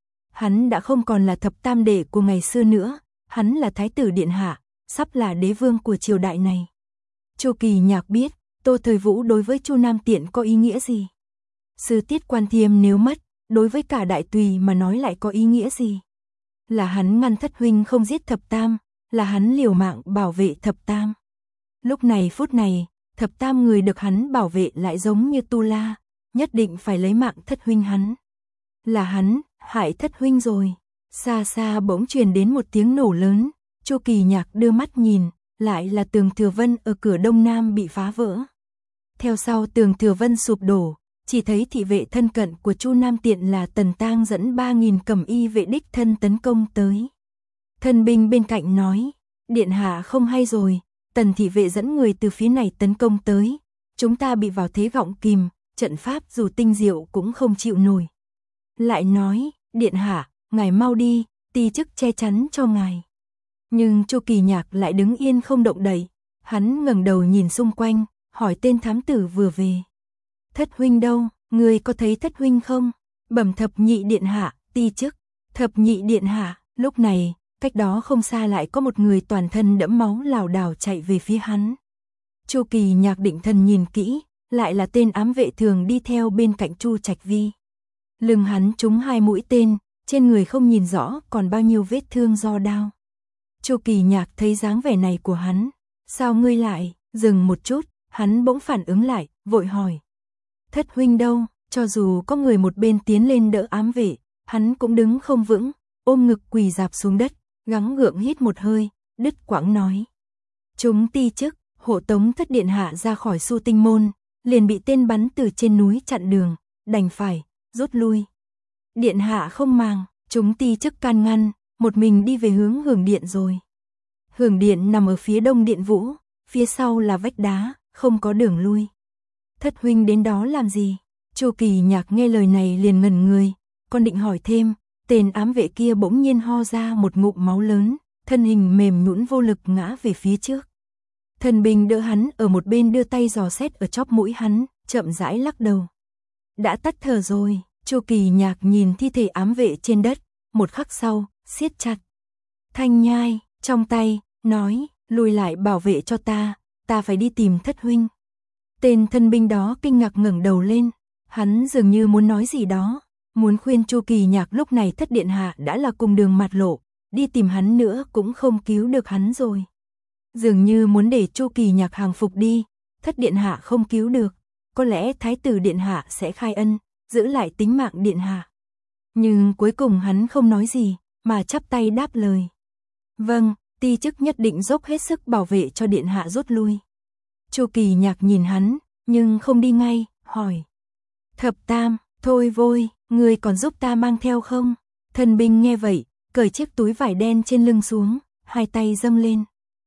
Hắn đã không còn là thập tam đệ của ngày xưa nữa, hắn là Thái tử điện hạ, sắp là đế vương của triều đại này. Chu Kỳ Nhạc biết, Tô Thời Vũ đối với Chu Nam Tiện có ý nghĩa gì. Sứ Tiết Quan Thiêm nếu mất, đối với cả đại tùy mà nói lại có ý nghĩa gì. Là hắn ngăn thất huynh không giết thập tam, là hắn liều mạng bảo vệ thập tam. Lúc này phút này, thập tam người được hắn bảo vệ lại giống như Tu La, nhất định phải lấy mạng thất huynh hắn. Là hắn, hại thất huynh rồi. Xa xa bỗng truyền đến một tiếng nổ lớn, Chu Kỳ Nhạc đưa mắt nhìn, lại là tường Thừa Vân ở cửa đông nam bị phá vỡ. Theo sau tường Thừa Vân sụp đổ, chỉ thấy thị vệ thân cận của Chu Nam Tiện là Tần Tang dẫn 3.000 cẩm y vệ đích thân tấn công tới. Thân binh bên cạnh nói, điện hạ không hay rồi, Tần thị vệ dẫn người từ phía này tấn công tới, chúng ta bị vào thế gọng kìm, trận pháp dù tinh diệu cũng không chịu nổi. Lại nói, điện hạ, ngài mau đi, ti chức che chắn cho ngài. Nhưng Chu Kỳ Nhạc lại đứng yên không động đậy, hắn ngẩng đầu nhìn xung quanh, hỏi tên thám tử vừa về. Thất huynh đâu, người có thấy thất huynh không? Bẩm thập nhị điện hạ, ti chức. Thập nhị điện hạ, lúc này, cách đó không xa lại có một người toàn thân đẫm máu lảo đảo chạy về phía hắn. Chu Kỳ Nhạc định thần nhìn kỹ, lại là tên ám vệ thường đi theo bên cạnh Chu Trạch Vi. Lưng hắn trúng 2 mũi tên, trên người không nhìn rõ còn bao nhiêu vết thương do đao. Chu Kỳ Nhạc thấy dáng vẻ này của hắn, sao ngươi lại? Dừng một chút, hắn bỗng phản ứng lại, vội hỏi. Thất huynh đâu? Cho dù có người một bên tiến lên đỡ ám vệ, hắn cũng đứng không vững, ôm ngực quỳ rạp xuống đất, gắng gượng hít một hơi, đứt quãng nói. Chúng ti chức, hộ tống thất điện hạ ra khỏi Su Tinh môn, liền bị tên bắn từ trên núi chặn đường, đành phải rút lui. Điện hạ không màng, chúng ti chức can ngăn, một mình đi về hướng Hưởng Điện rồi. Hưởng Điện nằm ở phía đông Điện Vũ, phía sau là vách đá, không có đường lui. Thất huynh đến đó làm gì? Chu Kỳ Nhạc nghe lời này liền ngẩn người, còn định hỏi thêm, tên ám vệ kia bỗng nhiên ho ra một ngụm máu lớn, thân hình mềm nhũn vô lực ngã về phía trước. Thần binh đỡ hắn ở một bên đưa tay dò xét ở chóp mũi hắn, chậm rãi lắc đầu. Đã tắt thở rồi. Chu Kỳ Nhạc nhìn thi thể ám vệ trên đất, một khắc sau, siết chặt thanh nhai trong tay, nói, lùi lại bảo vệ cho ta phải đi tìm thất huynh. Tên thân binh đó kinh ngạc ngẩng đầu lên, hắn dường như muốn nói gì đó, muốn khuyên Chu Kỳ Nhạc lúc này thất điện hạ đã là cùng đường mặt lộ, đi tìm hắn nữa cũng không cứu được hắn rồi. Dường như muốn để Chu Kỳ Nhạc hàng phục đi, thất điện hạ không cứu được, có lẽ thái tử điện hạ sẽ khai ân, giữ lại tính mạng điện hạ. Nhưng cuối cùng hắn không nói gì, mà chắp tay đáp lời. Vâng, ti chức nhất định dốc hết sức bảo vệ cho điện hạ rút lui. Chu Kỳ Nhạc nhìn hắn, nhưng không đi ngay, hỏi. Thập tam, thôi vôi, người còn giúp ta mang theo không? Thần binh nghe vậy, cởi chiếc túi vải đen trên lưng xuống, hai tay dâng lên.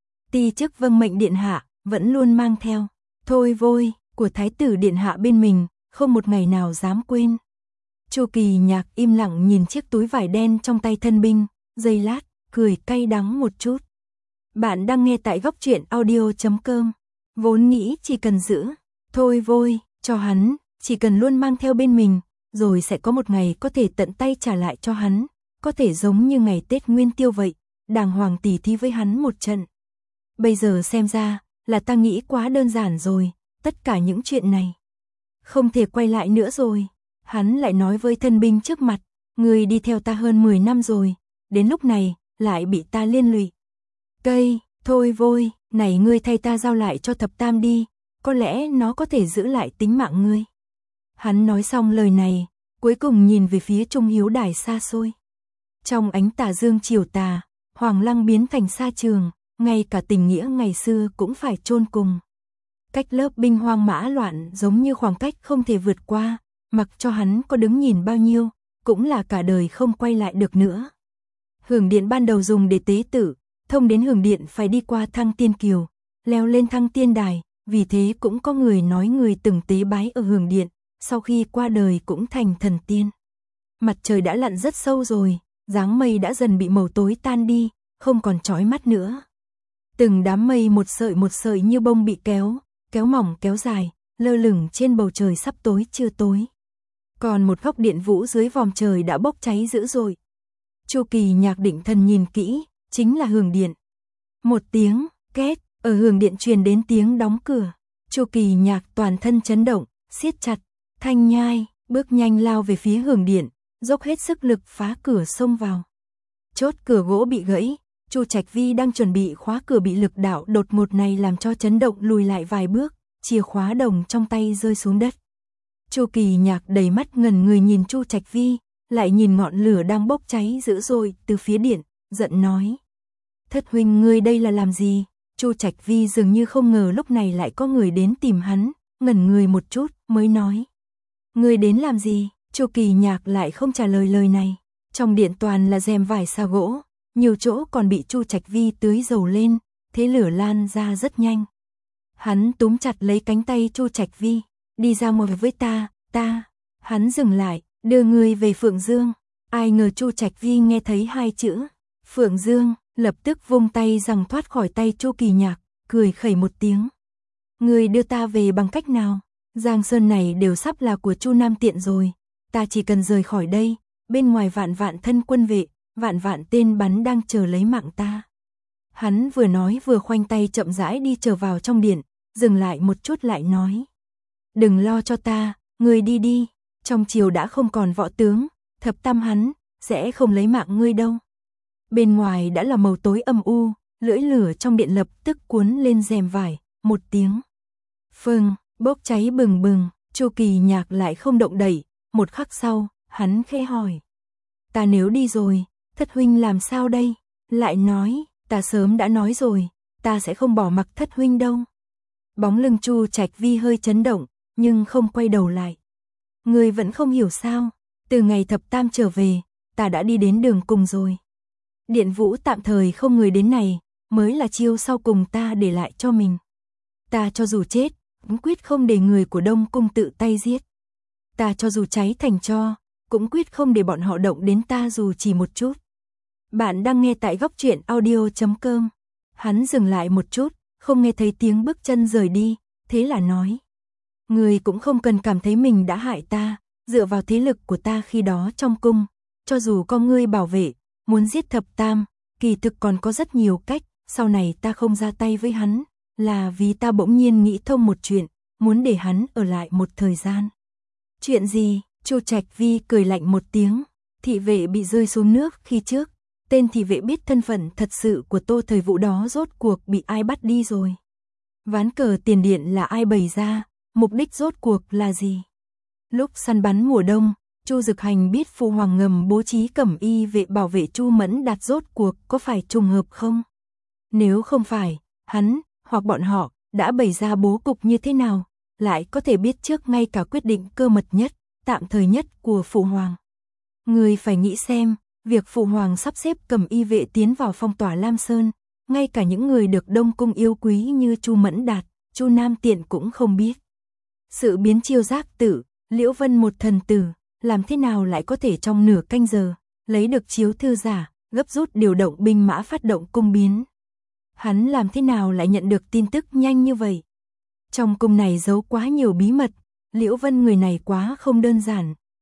Ti chức vâng mệnh điện hạ, vẫn luôn mang theo. Thôi vôi, của thái tử điện hạ bên mình, không một ngày nào dám quên. Chu Kỳ Nhạc im lặng nhìn chiếc túi vải đen trong tay thân binh, giây lát, cười cay đắng một chút. Bạn đang nghe tại góc truyện audio.com. Vốn nghĩ chỉ cần giữ, thôi vôi, cho hắn, chỉ cần luôn mang theo bên mình, rồi sẽ có một ngày có thể tận tay trả lại cho hắn, có thể giống như ngày Tết Nguyên Tiêu vậy, đàng hoàng tỉ thí với hắn một trận. Bây giờ xem ra, là ta nghĩ quá đơn giản rồi, tất cả những chuyện này không thể quay lại nữa rồi. Hắn lại nói với thân binh trước mặt, ngươi đi theo ta hơn 10 năm rồi, đến lúc này, lại bị ta liên lụy. Cây, thôi vôi, này ngươi thay ta giao lại cho thập tam đi, có lẽ nó có thể giữ lại tính mạng ngươi. Hắn nói xong lời này, cuối cùng nhìn về phía Trung Hiếu Đài xa xôi. Trong ánh tà dương chiều tà, Hoàng Lăng biến thành sa trường, ngay cả tình nghĩa ngày xưa cũng phải chôn cùng. Cách lớp binh hoang mã loạn giống như khoảng cách không thể vượt qua, mặc cho hắn có đứng nhìn bao nhiêu, cũng là cả đời không quay lại được nữa. Hưởng điện ban đầu dùng để tế tự, thông đến hưởng điện phải đi qua Thăng Tiên Kiều, leo lên Thăng Tiên Đài, vì thế cũng có người nói người từng tế bái ở hưởng điện, sau khi qua đời cũng thành thần tiên. Mặt trời đã lặn rất sâu rồi, dáng mây đã dần bị màu tối tan đi, không còn chói mắt nữa. Từng đám mây một sợi như bông bị kéo mỏng kéo dài, lơ lửng trên bầu trời sắp tối chưa tối. Còn một góc điện vũ dưới vòm trời đã bốc cháy dữ dội. Chu Kỳ Nhạc định thần nhìn kỹ, chính là hưởng điện. Một tiếng két, ở hưởng điện truyền đến tiếng đóng cửa. Chu Kỳ Nhạc toàn thân chấn động, siết chặt thanh nhai, bước nhanh lao về phía hưởng điện, dốc hết sức lực phá cửa xông vào. Chốt cửa gỗ bị gãy, Chu Trạch Vi đang chuẩn bị khóa cửa bị lực đạo đột ngột này làm cho chấn động lùi lại vài bước, chìa khóa đồng trong tay rơi xuống đất. Chu Kỳ Nhạc đầy mắt ngẩn người nhìn Chu Trạch Vi, lại nhìn ngọn lửa đang bốc cháy dữ dội từ phía điện, giận nói: "Thất huynh, ngươi đây là làm gì?" Chu Trạch Vi dường như không ngờ lúc này lại có người đến tìm hắn, ngẩn người một chút mới nói: "Ngươi đến làm gì?" Chu Kỳ Nhạc lại không trả lời lời này. Trong điện toàn là rèm vải sa gỗ, nhiều chỗ còn bị Chu Trạch Vi tưới dầu lên, thế lửa lan ra rất nhanh. Hắn túm chặt lấy cánh tay Chu Trạch Vi, "Đi ra ngoài với ta." Hắn dừng lại, "Đưa người về Phượng Dương." Ai ngờ Chu Trạch Vi nghe thấy hai chữ Phượng Dương, lập tức vung tay rằng thoát khỏi tay Chu Kỳ Nhạc, cười khẩy một tiếng: "Người đưa ta về bằng cách nào? Giang sơn này đều sắp là của Chu Nam Tiện rồi, ta chỉ cần rời khỏi đây, bên ngoài vạn vạn thân quân vệ, vạn vạn tên bắn đang chờ lấy mạng ta." Hắn vừa nói vừa khoanh tay chậm rãi đi trở vào trong điện, dừng lại một chút lại nói: "Đừng lo cho ta, ngươi đi đi, trong triều đã không còn võ tướng, thập tam hắn sẽ không lấy mạng ngươi đâu." Bên ngoài đã là màu tối âm u, lưỡi lửa trong điện lập tức cuốn lên rèm vải, một tiếng phừng, bốc cháy bừng bừng. Chu Kỳ Nhạc lại không động đậy, một khắc sau, hắn khẽ hỏi: "Ta nếu đi rồi, thất huynh làm sao đây?" Lại nói: "Ta sớm đã nói rồi, ta sẽ không bỏ mặc thất huynh đâu." Bóng lưng Chu Trạch Vi hơi chấn động, nhưng không quay đầu lại. "Ngươi vẫn không hiểu sao? Từ ngày thập tam trở về, ta đã đi đến đường cùng rồi. Điện vũ tạm thời không người đến này, mới là chiêu sau cùng ta để lại cho mình. Ta cho dù chết, cũng quyết không để người của Đông Cung tự tay giết. Ta cho dù cháy thành tro, cũng quyết không để bọn họ động đến ta dù chỉ một chút." Bạn đang nghe tại góc truyện audio.com. Hắn dừng lại một chút, không nghe thấy tiếng bước chân rời đi, thế là nói: "Ngươi cũng không cần cảm thấy mình đã hại ta, dựa vào thế lực của ta khi đó trong cung, cho dù có ngươi bảo vệ, muốn giết thập tam, kỳ thực còn có rất nhiều cách, sau này ta không ra tay với hắn, là vì ta bỗng nhiên nghĩ thông một chuyện, muốn để hắn ở lại một thời gian." "Chuyện gì?" Chu Trạch Vi cười lạnh một tiếng: "Thị vệ bị rơi xuống nước khi trước, tên thị vệ biết thân phận thật sự của Tô Thời Vũ đó rốt cuộc bị ai bắt đi rồi. Ván cờ tiền điện là ai bày ra, mục đích rốt cuộc là gì? Lúc săn bắn mùa đông, Chu Dực Hành biết Phụ Hoàng ngầm bố trí cẩm y vệ bảo vệ Chu Mẫn Đạt rốt cuộc có phải trùng hợp không? Nếu không phải, hắn, hoặc bọn họ, đã bày ra bố cục như thế nào, lại có thể biết trước ngay cả quyết định cơ mật nhất, tạm thời nhất của Phụ Hoàng. Người phải nghĩ xem, việc Phụ Hoàng sắp xếp cẩm y vệ tiến vào phong tỏa Lam Sơn, ngay cả những người được Đông Cung yêu quý như Chu Mẫn Đạt, Chu Nam Tiện cũng không biết. Sự biến chiêu giác tử, Liễu Vân một thần tử, làm thế nào lại có thể trong nửa canh giờ, lấy được chiếu thư giả, gấp rút điều động binh mã phát động cung biến. Hắn làm thế nào lại nhận được tin tức nhanh như vậy? Trong cung này giấu quá nhiều bí mật, Liễu Vân người này quá không đơn giản,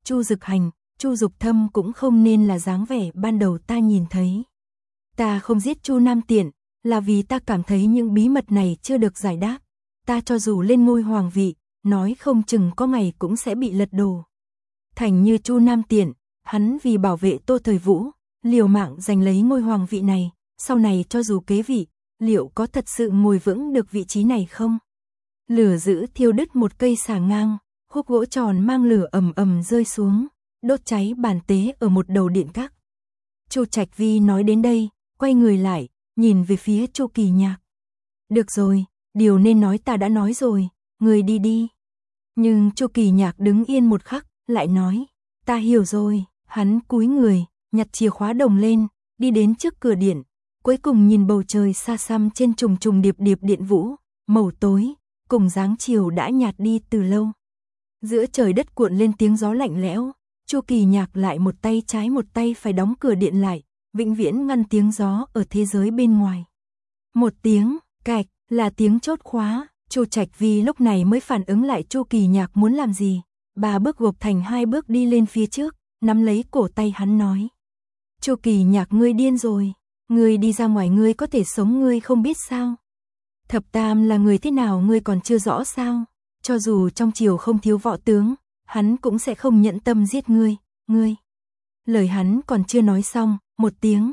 Chu Dực Hành, Chu Dục Thâm cũng không nên là dáng vẻ ban đầu ta nhìn thấy. Ta không giết Chu Nam Tiện, là vì ta cảm thấy những bí mật này chưa được giải đáp. Ta cho dù lên ngôi hoàng vị, nói không chừng có ngày cũng sẽ bị lật đổ. Thành như Chu Nam Tiện, hắn vì bảo vệ Tô Thời Vũ, liều mạng giành lấy ngôi hoàng vị này, sau này cho dù kế vị, liệu có thật sự ngồi vững được vị trí này không? Lửa dữ thiêu đứt một cây xà ngang, khúc gỗ tròn mang lửa ầm ầm rơi xuống, đốt cháy bàn tế ở một đầu điện các. Chu Trạch Vi nói đến đây, quay người lại, nhìn về phía Chu Kỳ Nhạc. Được rồi, điều nên nói ta đã nói rồi, người đi đi. Nhưng Chu Kỳ Nhạc đứng yên một khắc, lại nói, ta hiểu rồi. Hắn cúi người, nhặt chìa khóa đồng lên, đi đến trước cửa điện, cuối cùng nhìn bầu trời xa xăm trên trùng trùng điệp điệp điện vũ, màu tối, cùng dáng chiều đã nhạt đi từ lâu. Giữa trời đất cuộn lên tiếng gió lạnh lẽo, Chu Kỳ Nhạc lại một tay trái một tay phải đóng cửa điện lại, vĩnh viễn ngăn tiếng gió ở thế giới bên ngoài. Một tiếng, cạch, là tiếng chốt khóa, Chu Trạch Vi lúc này mới phản ứng lại Chu Kỳ Nhạc muốn làm gì, 3 bước gộp thành 2 bước đi lên phía trước, nắm lấy cổ tay hắn nói. Chu Kỳ Nhạc, ngươi điên rồi, ngươi đi ra ngoài ngươi có thể sống ngươi không biết sao? Thập Tam là người thế nào ngươi còn chưa rõ sao? Cho dù trong triều không thiếu võ tướng, hắn cũng sẽ không nhẫn tâm giết ngươi, ngươi. Lời hắn còn chưa nói xong, một tiếng,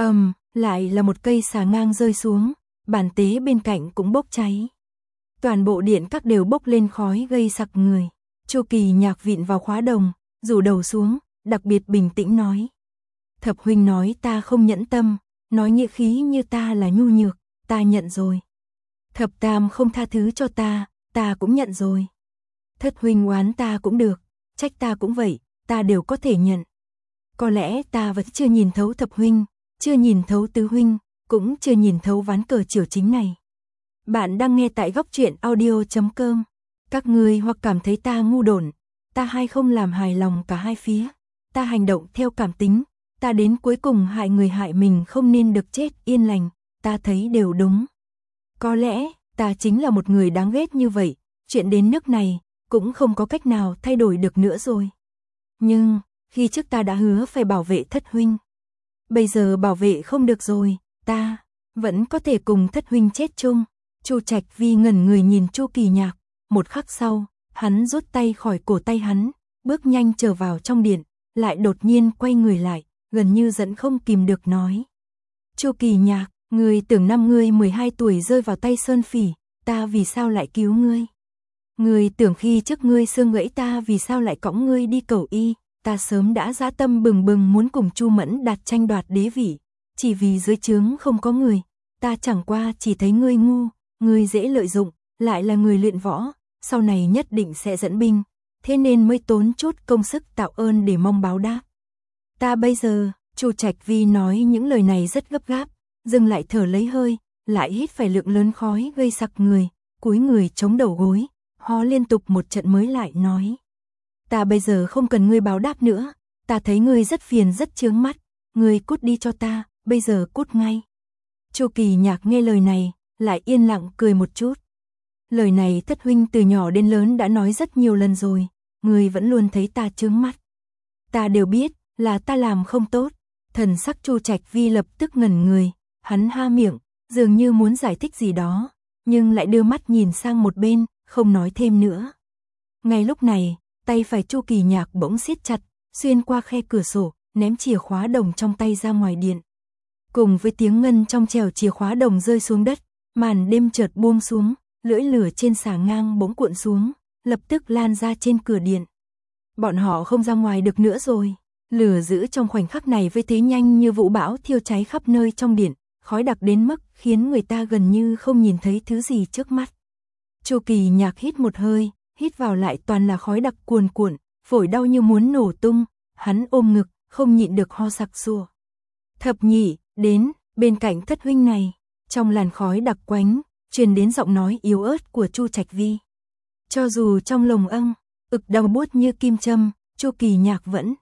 lại là một cây xà ngang rơi xuống, bàn tế bên cạnh cũng bốc cháy. Toàn bộ điện các đều bốc lên khói gây sặc người. Chu Kỳ Nhạc vịn vào khóa đồng, rủ đầu xuống, đặc biệt bình tĩnh nói. Thập huynh nói ta không nhẫn tâm, nói nghĩa khí như ta là nhu nhược, ta nhận rồi. Thập Tam không tha thứ cho ta cũng nhận rồi. Thất huynh oán ta cũng được, trách ta cũng vậy, ta đều có thể nhận. Có lẽ ta vẫn chưa nhìn thấu thập huynh, chưa nhìn thấu tứ huynh, cũng chưa nhìn thấu ván cờ triều chính này. Bạn đang nghe tại góc truyện audio.com. Các ngươi hoặc cảm thấy ta ngu độn, ta hay không làm hài lòng cả hai phía, ta hành động theo cảm tính, ta đến cuối cùng hại người hại mình không nên được chết yên lành, ta thấy đều đúng. Có lẽ, ta chính là một người đáng ghét như vậy, chuyện đến nước này, cũng không có cách nào thay đổi được nữa rồi. Nhưng, khi trước ta đã hứa phải bảo vệ thất huynh. Bây giờ bảo vệ không được rồi, ta vẫn có thể cùng thất huynh chết chung. Chu Trạch Vi ngẩn người nhìn Chu Kỳ Nhạc, một khắc sau, hắn rút tay khỏi cổ tay hắn, bước nhanh trở vào trong điện, lại đột nhiên quay người lại, gần như giận không kìm được nói. Chu Kỳ Nhạc, ngươi tưởng năm ngươi 12 tuổi rơi vào tay Sơn Phỉ, ta vì sao lại cứu ngươi? Ngươi tưởng khi trước ngươi xương gãy ta vì sao lại cõng ngươi đi cầu y, ta sớm đã dã tâm bừng bừng muốn cùng Chu Mẫn Đạt tranh đoạt đế vị, chỉ vì dưới trướng không có người, ta chẳng qua chỉ thấy ngươi ngu, ngươi dễ lợi dụng, lại là người luyện võ, sau này nhất định sẽ dẫn binh, thế nên mới tốn chút công sức tạo ơn để mong báo đáp. Ta bây giờ, Chu Trạch Vi nói những lời này rất gấp gáp, dừng lại thở lấy hơi, lại hít phải lượng lớn khói gây sặc người, cúi người chống đầu gối, ho liên tục một trận mới lại nói. Ta bây giờ không cần ngươi báo đáp nữa, ta thấy ngươi rất phiền rất chướng mắt, ngươi cút đi cho ta, bây giờ cút ngay. Chu Kỳ Nhạc nghe lời này, lại yên lặng cười một chút. Lời này thất huynh từ nhỏ đến lớn đã nói rất nhiều lần rồi, ngươi vẫn luôn thấy ta chướng mắt. Ta đều biết, là ta làm không tốt. Thần sắc Chu Trạch Vi lập tức ngẩn người, hắn ha miệng, dường như muốn giải thích gì đó, nhưng lại đưa mắt nhìn sang một bên, không nói thêm nữa. Ngay lúc này, tay phải Chu Kỳ Nhạc bỗng siết chặt, xuyên qua khe cửa sổ, ném chìa khóa đồng trong tay ra ngoài điện. Cùng với tiếng ngân trong trèo chìa khóa đồng rơi xuống đất, màn đêm chợt buông xuống, lưỡi lửa trên xà ngang bỗng cuộn xuống, lập tức lan ra trên cửa điện. Bọn họ không ra ngoài được nữa rồi. Lửa dữ trong khoảnh khắc này với thế nhanh như vũ bão thiêu cháy khắp nơi trong điện, khói đặc đến mức khiến người ta gần như không nhìn thấy thứ gì trước mắt. Chu Kỳ Nhạc hít một hơi, hít vào lại toàn là khói đặc cuồn cuộn, phổi đau như muốn nổ tung, hắn ôm ngực, không nhịn được ho sặc sụa. Thập Nhị, đến, bên cạnh thất huynh này, trong làn khói đặc quánh, truyền đến giọng nói yếu ớt của Chu Trạch Vi. Cho dù trong lồng ực đau buốt như kim châm, Chu Kỳ Nhạc vẫn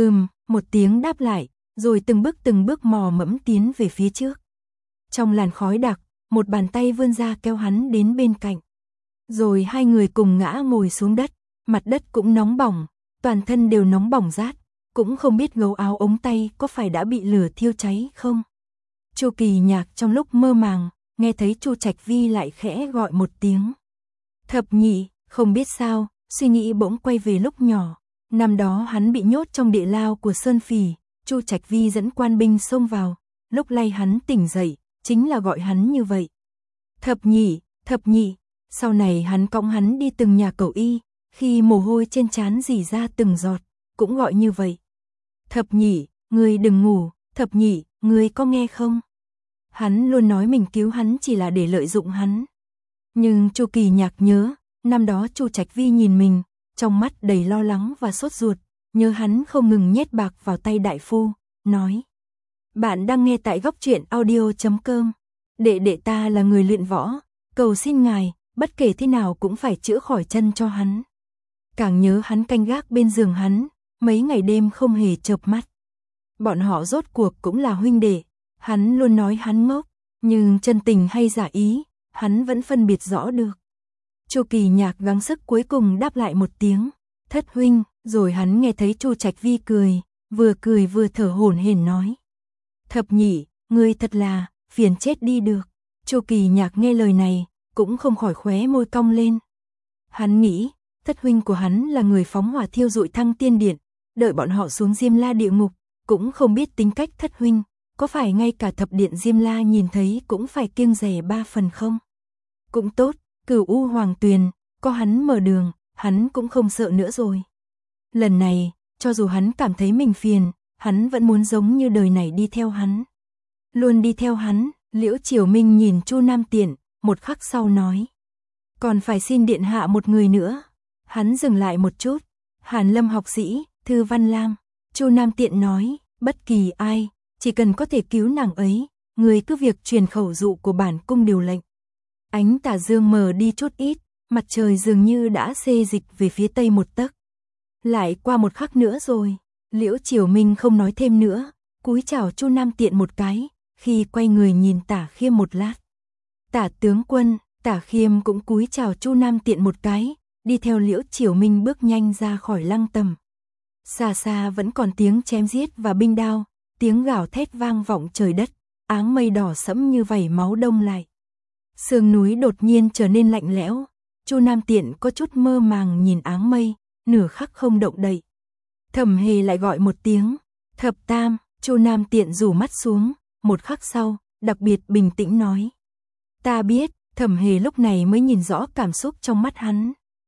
một tiếng đáp lại, rồi từng bước mò mẫm tiến về phía trước. Trong làn khói đặc, một bàn tay vươn ra kéo hắn đến bên cạnh. Rồi hai người cùng ngã ngồi xuống đất, mặt đất cũng nóng bỏng, toàn thân đều nóng bỏng rát, cũng không biết gấu áo ống tay có phải đã bị lửa thiêu cháy không. Chu Kỳ Nhạc trong lúc mơ màng, nghe thấy Chu Trạch Vi lại khẽ gọi một tiếng. Thập nhị, không biết sao, suy nghĩ bỗng quay về lúc nhỏ. Năm đó hắn bị nhốt trong địa lao của Sơn Phỉ, Chu Trạch Vi dẫn quan binh xông vào, lúc lay hắn tỉnh dậy, chính là gọi hắn như vậy. Thập nhị, sau này hắn cõng hắn đi từng nhà cầu y, khi mồ hôi trên trán rỉ ra từng giọt, cũng gọi như vậy. Thập nhị, ngươi đừng ngủ, thập nhị, ngươi có nghe không? Hắn luôn nói mình cứu hắn chỉ là để lợi dụng hắn. Nhưng Chu Kỳ Nhạc nhớ, năm đó Chu Trạch Vi nhìn mình, trong mắt đầy lo lắng và sốt ruột, nhớ hắn không ngừng nhét bạc vào tay đại phu, nói. Bạn đang nghe tại góc truyện audio.com. Đệ ta là người luyện võ, cầu xin ngài, bất kể thế nào cũng phải chữa khỏi chân cho hắn. Càng nhớ hắn canh gác bên giường hắn, mấy ngày đêm không hề chợp mắt. Bọn họ rốt cuộc cũng là huynh đệ, hắn luôn nói hắn ngốc, nhưng chân tình hay giả ý, hắn vẫn phân biệt rõ được. Chu Kỳ Nhạc gắng sức cuối cùng đáp lại một tiếng, thất huynh, rồi hắn nghe thấy Chu Trạch Vi cười vừa thở hổn hển nói. Thập nhị, ngươi thật là, phiền chết đi được. Chu Kỳ Nhạc nghe lời này, cũng không khỏi khóe môi cong lên. Hắn nghĩ, thất huynh của hắn là người phóng hỏa thiêu rụi Thăng Tiên Điện, đợi bọn họ xuống Diêm La địa ngục, cũng không biết tính cách thất huynh, có phải ngay cả thập điện Diêm La nhìn thấy cũng phải kiêng dè 3 phần không? Cũng tốt, Cửu U Hoàng Tuyền, có hắn mở đường, hắn cũng không sợ nữa rồi. Lần này, cho dù hắn cảm thấy mình phiền, hắn vẫn muốn giống như đời này đi theo hắn. Luôn đi theo hắn, Liễu Triều Minh nhìn Chu Nam Tiện, một khắc sau nói. Còn phải xin điện hạ một người nữa. Hắn dừng lại một chút. Hàn Lâm học sĩ, Thư Văn Lam. Chu Nam Tiện nói, bất kỳ ai, chỉ cần có thể cứu nàng ấy, người cứ việc truyền khẩu dụ của bản cung điều lệnh. Ánh tà dương mờ đi chút ít, mặt trời dường như đã xê dịch về phía tây một tấc. Lại qua một khắc nữa rồi, Liễu Triều Minh không nói thêm nữa, cúi chào Chu Nam Tiện một cái, khi quay người nhìn Tả Khiêm một lát. Tả tướng quân, Tả Khiêm cũng cúi chào Chu Nam Tiện một cái, đi theo Liễu Triều Minh bước nhanh ra khỏi lăng tầm. Xa xa vẫn còn tiếng chém giết và binh đao, tiếng gào thét vang vọng trời đất, áng mây đỏ sẫm như vảy máu đông lại. Sương núi đột nhiên trở nên lạnh lẽo, Chu Nam Tiện có chút mơ màng nhìn áng mây, nửa khắc không động đậy. Thẩm Hề lại gọi một tiếng, thập tam, Chu Nam Tiện rủ mắt xuống, một khắc sau, đặc biệt bình tĩnh nói. Ta biết, Thẩm Hề lúc này mới nhìn rõ cảm xúc trong mắt hắn.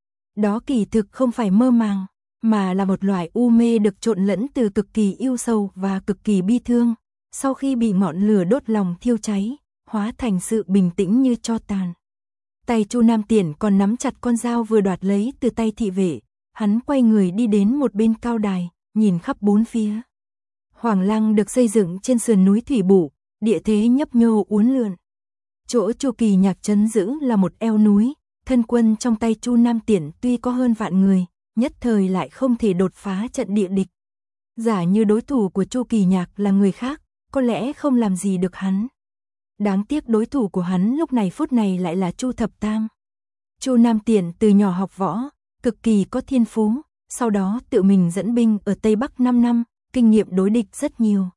Đó kỳ thực không phải mơ màng, mà là một loại u mê được trộn lẫn từ cực kỳ yêu sâu và cực kỳ bi thương, sau khi bị ngọn lửa đốt lòng thiêu cháy, hóa thành sự bình tĩnh như tro tàn. Tay Chu Nam Tiện còn nắm chặt con dao vừa đoạt lấy từ tay thị vệ, hắn quay người đi đến một bên cao đài, nhìn khắp bốn phía. Hoàng lăng được xây dựng trên sườn núi Thủy Bụ, địa thế nhấp nhô uốn lượn. Chỗ Chu Kỳ Nhạc trấn giữ là một eo núi, thân quân trong tay Chu Nam Tiện tuy có hơn vạn người, nhất thời lại không thể đột phá trận địa địch. Giả như đối thủ của Chu Kỳ Nhạc là người khác, có lẽ không làm gì được hắn. Đáng tiếc đối thủ của hắn lúc này phút này lại là Chu Thập Tam. Chu Nam Tiện từ nhỏ học võ, cực kỳ có thiên phú, sau đó tự mình dẫn binh ở Tây Bắc 5 năm, kinh nghiệm đối địch rất nhiều.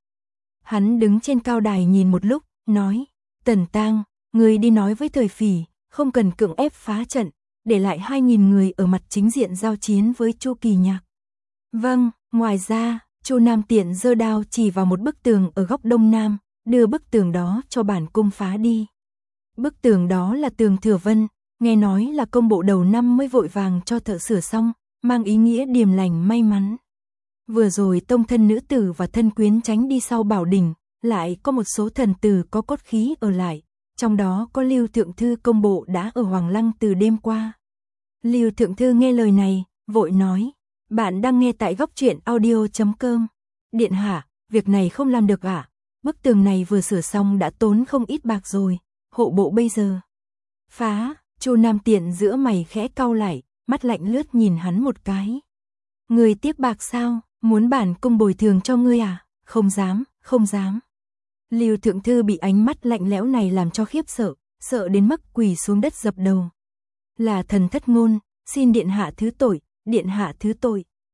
Hắn đứng trên cao đài nhìn một lúc, nói, Tần Tang, người đi nói với Thời Phỉ, không cần cưỡng ép phá trận, để lại 2.000 người ở mặt chính diện giao chiến với Chu Kỳ Nhạc. Vâng, ngoài ra, Chu Nam Tiện giơ đao chỉ vào một bức tường ở góc đông nam, đưa bức tường đó cho bản cung phá đi. Bức tường đó là tường Thừa Vân, nghe nói là công bộ đầu năm mới vội vàng cho thợ sửa xong, mang ý nghĩa điềm lành may mắn. Vừa rồi tông thân nữ tử và thân quyến tránh đi sau bảo đỉnh, lại có một số thần tử có cốt khí ở lại, trong đó có Lưu Thượng Thư công bộ đã ở Hoàng Lăng từ đêm qua. Lưu Thượng Thư nghe lời này, vội nói, bạn đang nghe tại góc truyện audio.com. Điện hạ, việc này không làm được ạ. Bức tường này vừa sửa xong đã tốn không ít bạc rồi, hộ bộ bây giờ. Phá, Chu Nam Tiện giữa mày khẽ cau lại, mắt lạnh lướt nhìn hắn một cái. Người tiếc bạc sao, muốn bản cung bồi thường cho ngươi à? Không dám, không dám. Lưu Thượng Thư bị ánh mắt lạnh lẽo này làm cho khiếp sợ, sợ đến mức quỳ xuống đất dập đầu. Là thần thất ngôn, xin điện hạ thứ tội, điện hạ thứ tội.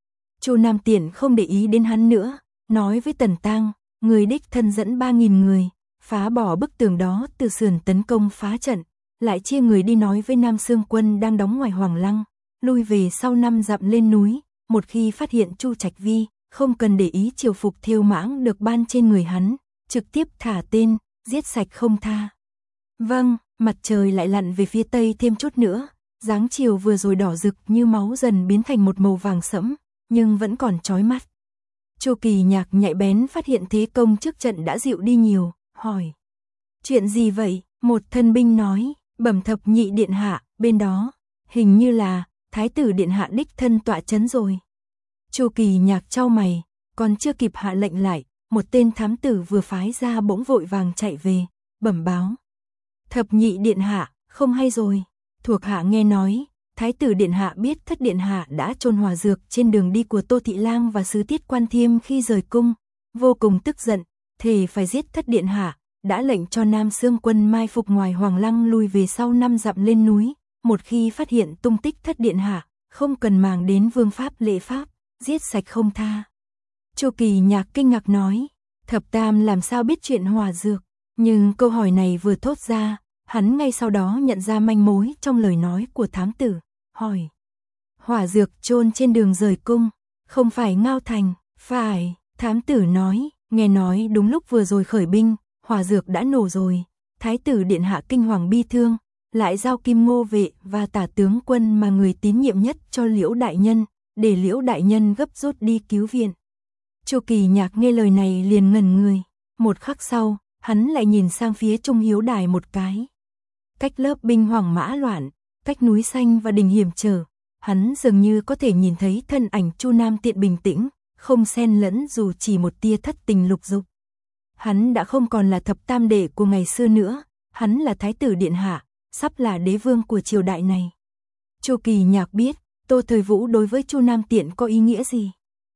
Chu Nam Tiện không để ý đến hắn nữa, nói với Tần Tang, người đích thân dẫn 3.000 người, phá bỏ bức tường đó từ sườn tấn công phá trận, lại chia người đi nói với Nam Xương quân đang đóng ngoài Hoàng Lăng, lui về sau 5 dặm lên núi, một khi phát hiện Chu Trạch Vi, không cần để ý triều phục thêu mãng được ban trên người hắn, trực tiếp thả tên, giết sạch không tha. Vâng, mặt trời lại lặn về phía tây thêm chút nữa, dáng chiều vừa rồi đỏ rực như máu dần biến thành một màu vàng sẫm, nhưng vẫn còn chói mắt. Chu Kỳ Nhạc nhạy bén phát hiện thế công trước trận đã dịu đi nhiều, hỏi. Chuyện gì vậy? Một thân binh nói, bẩm thập nhị điện hạ, bên đó, hình như là, thái tử điện hạ đích thân tọa chấn rồi. Chu Kỳ Nhạc chau mày, còn chưa kịp hạ lệnh lại, một tên thám tử vừa phái ra bỗng vội vàng chạy về, bẩm báo. Thập nhị điện hạ, không hay rồi, thuộc hạ nghe nói, thái tử điện hạ biết thất điện hạ đã chôn hỏa dược trên đường đi của Tô Thị Lang và sứ tiết Quan Thiêm khi rời cung, vô cùng tức giận, thề phải giết thất điện hạ, đã lệnh cho Nam Xương quân mai phục ngoài Hoàng Lăng lui về sau 5 dặm lên núi, một khi phát hiện tung tích thất điện hạ, không cần màng đến vương pháp lễ pháp, giết sạch không tha. Chu Kỳ Nhạc kinh ngạc nói, thập tam làm sao biết chuyện hỏa dược, nhưng câu hỏi này vừa thốt ra, hắn ngay sau đó nhận ra manh mối trong lời nói của thám tử, hỏi. Hỏa dược chôn trên đường rời cung, không phải Ngao Thành, phải, thám tử nói, nghe nói đúng lúc vừa rồi khởi binh, hỏa dược đã nổ rồi, thái tử điện hạ kinh hoàng bi thương, lại giao Kim Ngô vệ và tả tướng quân mà người tín nhiệm nhất cho Liễu đại nhân, để Liễu đại nhân gấp rút đi cứu viện. Chu Kỳ Nhạc nghe lời này liền ngẩn người, một khắc sau, hắn lại nhìn sang phía Trung Hiếu Đài một cái. Cách lớp binh hoàng mã loạn, cách núi xanh và đình hiểm trở, hắn dường như có thể nhìn thấy thân ảnh Chu Nam Tiện bình tĩnh, không xen lẫn dù chỉ một tia thất tình lục dục. Hắn đã không còn là thập tam đệ của ngày xưa nữa, hắn là thái tử điện hạ, sắp là đế vương của triều đại này. Chu Kỳ Nhạc biết, Tô Thời Vũ đối với Chu Nam Tiện có ý nghĩa gì?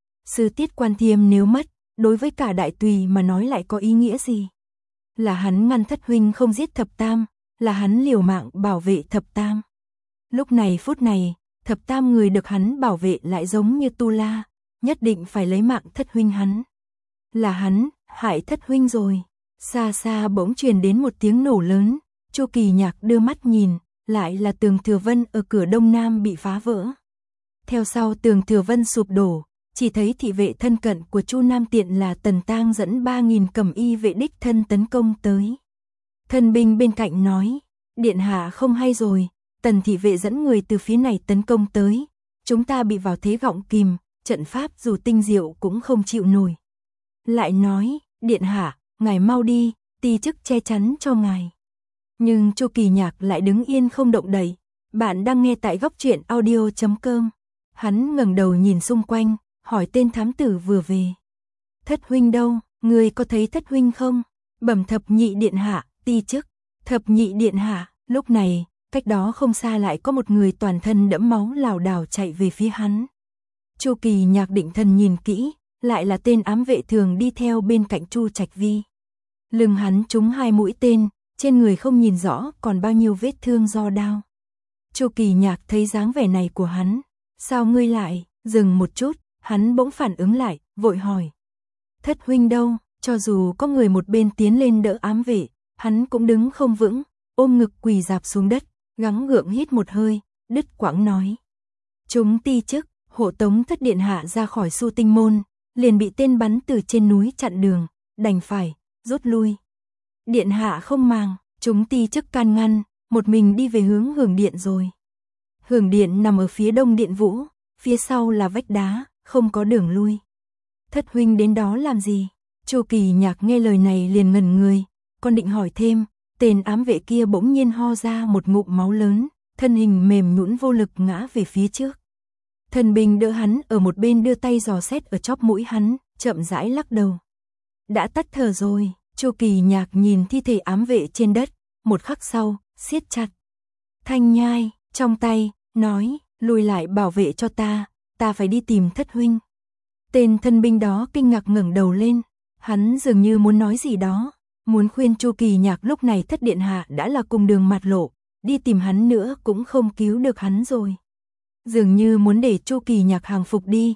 Sư tiết Quan Thiêm nếu mất, đối với cả đại tùy mà nói lại có ý nghĩa gì? Là hắn ngăn thất huynh không giết thập tam, là hắn liều mạng bảo vệ thập tam. Lúc này phút này, thập tam người được hắn bảo vệ lại giống như Tu La, nhất định phải lấy mạng thất huynh hắn. Là hắn, hại thất huynh rồi. Xa xa bỗng truyền đến một tiếng nổ lớn, Chu Kỳ Nhạc đưa mắt nhìn, lại là tường Thừa Vân ở cửa đông nam bị phá vỡ. Theo sau tường Thừa Vân sụp đổ, chỉ thấy thị vệ thân cận của Chu Nam Tiện là Tần Tang dẫn 3.000 cẩm y vệ đích thân tấn công tới. Thân binh bên cạnh nói, điện hạ không hay rồi, Tần thị vệ dẫn người từ phía này tấn công tới, chúng ta bị vào thế gọng kìm, trận pháp dù tinh diệu cũng không chịu nổi. Lại nói, điện hạ, ngài mau đi, ti chức che chắn cho ngài. Nhưng Chu Kỳ Nhạc lại đứng yên không động đậy. Bạn đang nghe tại góc truyện audio.com. Hắn ngẩng đầu nhìn xung quanh, hỏi tên thám tử vừa về. Thất huynh đâu, người có thấy thất huynh không? Bẩm thập nhị điện hạ, ti chức. Thập nhị điện hạ, lúc này, cách đó không xa lại có một người toàn thân đẫm máu lảo đảo chạy về phía hắn. Chu Kỳ Nhạc định thần nhìn kỹ, lại là tên ám vệ thường đi theo bên cạnh Chu Trạch Vi. Lưng hắn trúng 2 mũi tên, trên người không nhìn rõ còn bao nhiêu vết thương do đao. Chu Kỳ Nhạc thấy dáng vẻ này của hắn, sao ngươi lại? Dừng một chút, hắn bỗng phản ứng lại, vội hỏi. Thất huynh đâu? Cho dù có người một bên tiến lên đỡ ám vệ, hắn cũng đứng không vững, ôm ngực quỳ rạp xuống đất, gắng gượng hít một hơi, đứt quãng nói. Chúng ti chức, hộ tống thất điện hạ ra khỏi Su Tinh môn, liền bị tên bắn từ trên núi chặn đường, đành phải rút lui. Điện hạ không màng, chúng ti chức can ngăn, một mình đi về hướng Hưởng Điện rồi. Hưởng Điện nằm ở phía đông Điện Vũ, phía sau là vách đá, không có đường lui. Thất huynh đến đó làm gì? Chu Kỳ Nhạc nghe lời này liền ngẩn người, còn định hỏi thêm, tên ám vệ kia bỗng nhiên ho ra một ngụm máu lớn, thân hình mềm nhũn vô lực ngã về phía trước. Thần binh đỡ hắn ở một bên đưa tay dò xét ở chóp mũi hắn, chậm rãi lắc đầu. Đã tắt thở rồi. Chu Kỳ Nhạc nhìn thi thể ám vệ trên đất, một khắc sau, siết chặt thanh nhai trong tay, nói, lùi lại bảo vệ cho ta phải đi tìm thất huynh. Tên thân binh đó kinh ngạc ngẩng đầu lên, hắn dường như muốn nói gì đó, muốn khuyên Chu Kỳ Nhạc lúc này thất điện hạ đã là cùng đường mạt lộ, đi tìm hắn nữa cũng không cứu được hắn rồi. Dường như muốn để Chu Kỳ Nhạc hàng phục đi,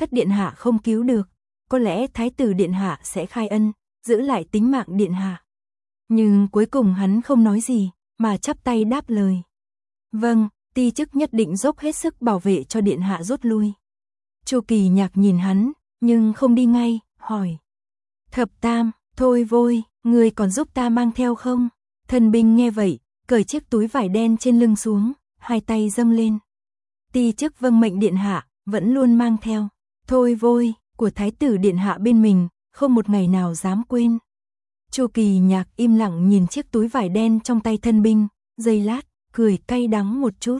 thất điện hạ không cứu được, có lẽ thái tử điện hạ sẽ khai ân, giữ lại tính mạng điện hạ. Nhưng cuối cùng hắn không nói gì, mà chắp tay đáp lời. Vâng, ti chức nhất định dốc hết sức bảo vệ cho điện hạ rút lui. Chu Kỳ Nhạc nhìn hắn, nhưng không đi ngay, hỏi. Thập Tam, thôi vôi, người còn giúp ta mang theo không? Thần binh nghe vậy, cởi chiếc túi vải đen trên lưng xuống, hai tay dâng lên. Ti chức vâng mệnh điện hạ, vẫn luôn mang theo. Thôi vôi, của thái tử điện hạ bên mình, không một ngày nào dám quên. Chu Kỳ Nhạc im lặng nhìn chiếc túi vải đen trong tay thân binh, giây lát, cười cay đắng một chút.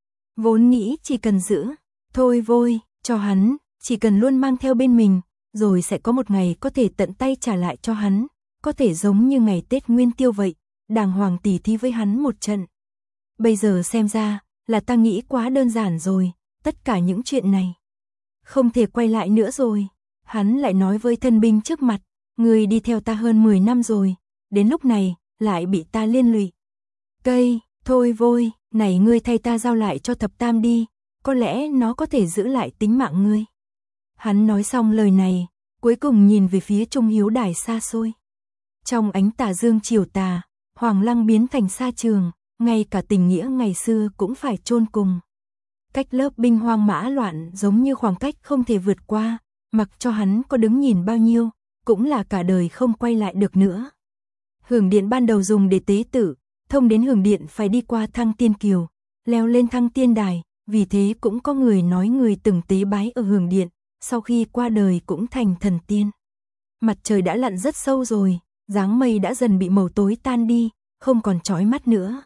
Vốn nghĩ chỉ cần giữ, thôi vôi, cho hắn, chỉ cần luôn mang theo bên mình, rồi sẽ có một ngày có thể tận tay trả lại cho hắn, có thể giống như ngày Tết Nguyên Tiêu vậy, đàng hoàng tỉ thí với hắn một trận. Bây giờ xem ra, là ta nghĩ quá đơn giản rồi, tất cả những chuyện này. Không thể quay lại nữa rồi, hắn lại nói với thân binh trước mặt, người đi theo ta hơn 10 năm rồi, đến lúc này, lại bị ta liên lụy. Cây, thôi vôi, này ngươi thay ta giao lại cho Thập Tam đi, có lẽ nó có thể giữ lại tính mạng ngươi. Hắn nói xong lời này, cuối cùng nhìn về phía Trung Hiếu Đài xa xôi. Trong ánh tà dương chiều tà, Hoàng Lăng biến thành sa trường, ngay cả tình nghĩa ngày xưa cũng phải chôn cùng. Cách lớp binh hoang mã loạn giống như khoảng cách không thể vượt qua, mặc cho hắn có đứng nhìn bao nhiêu, cũng là cả đời không quay lại được nữa. Hưởng điện ban đầu dùng để tế tự, thông đến hưởng điện phải đi qua Thăng Tiên Kiều, leo lên Thăng Tiên Đài, vì thế cũng có người nói người từng tế bái ở hưởng điện, sau khi qua đời cũng thành thần tiên. Mặt trời đã lặn rất sâu rồi, dáng mây đã dần bị màu tối tan đi, không còn chói mắt nữa.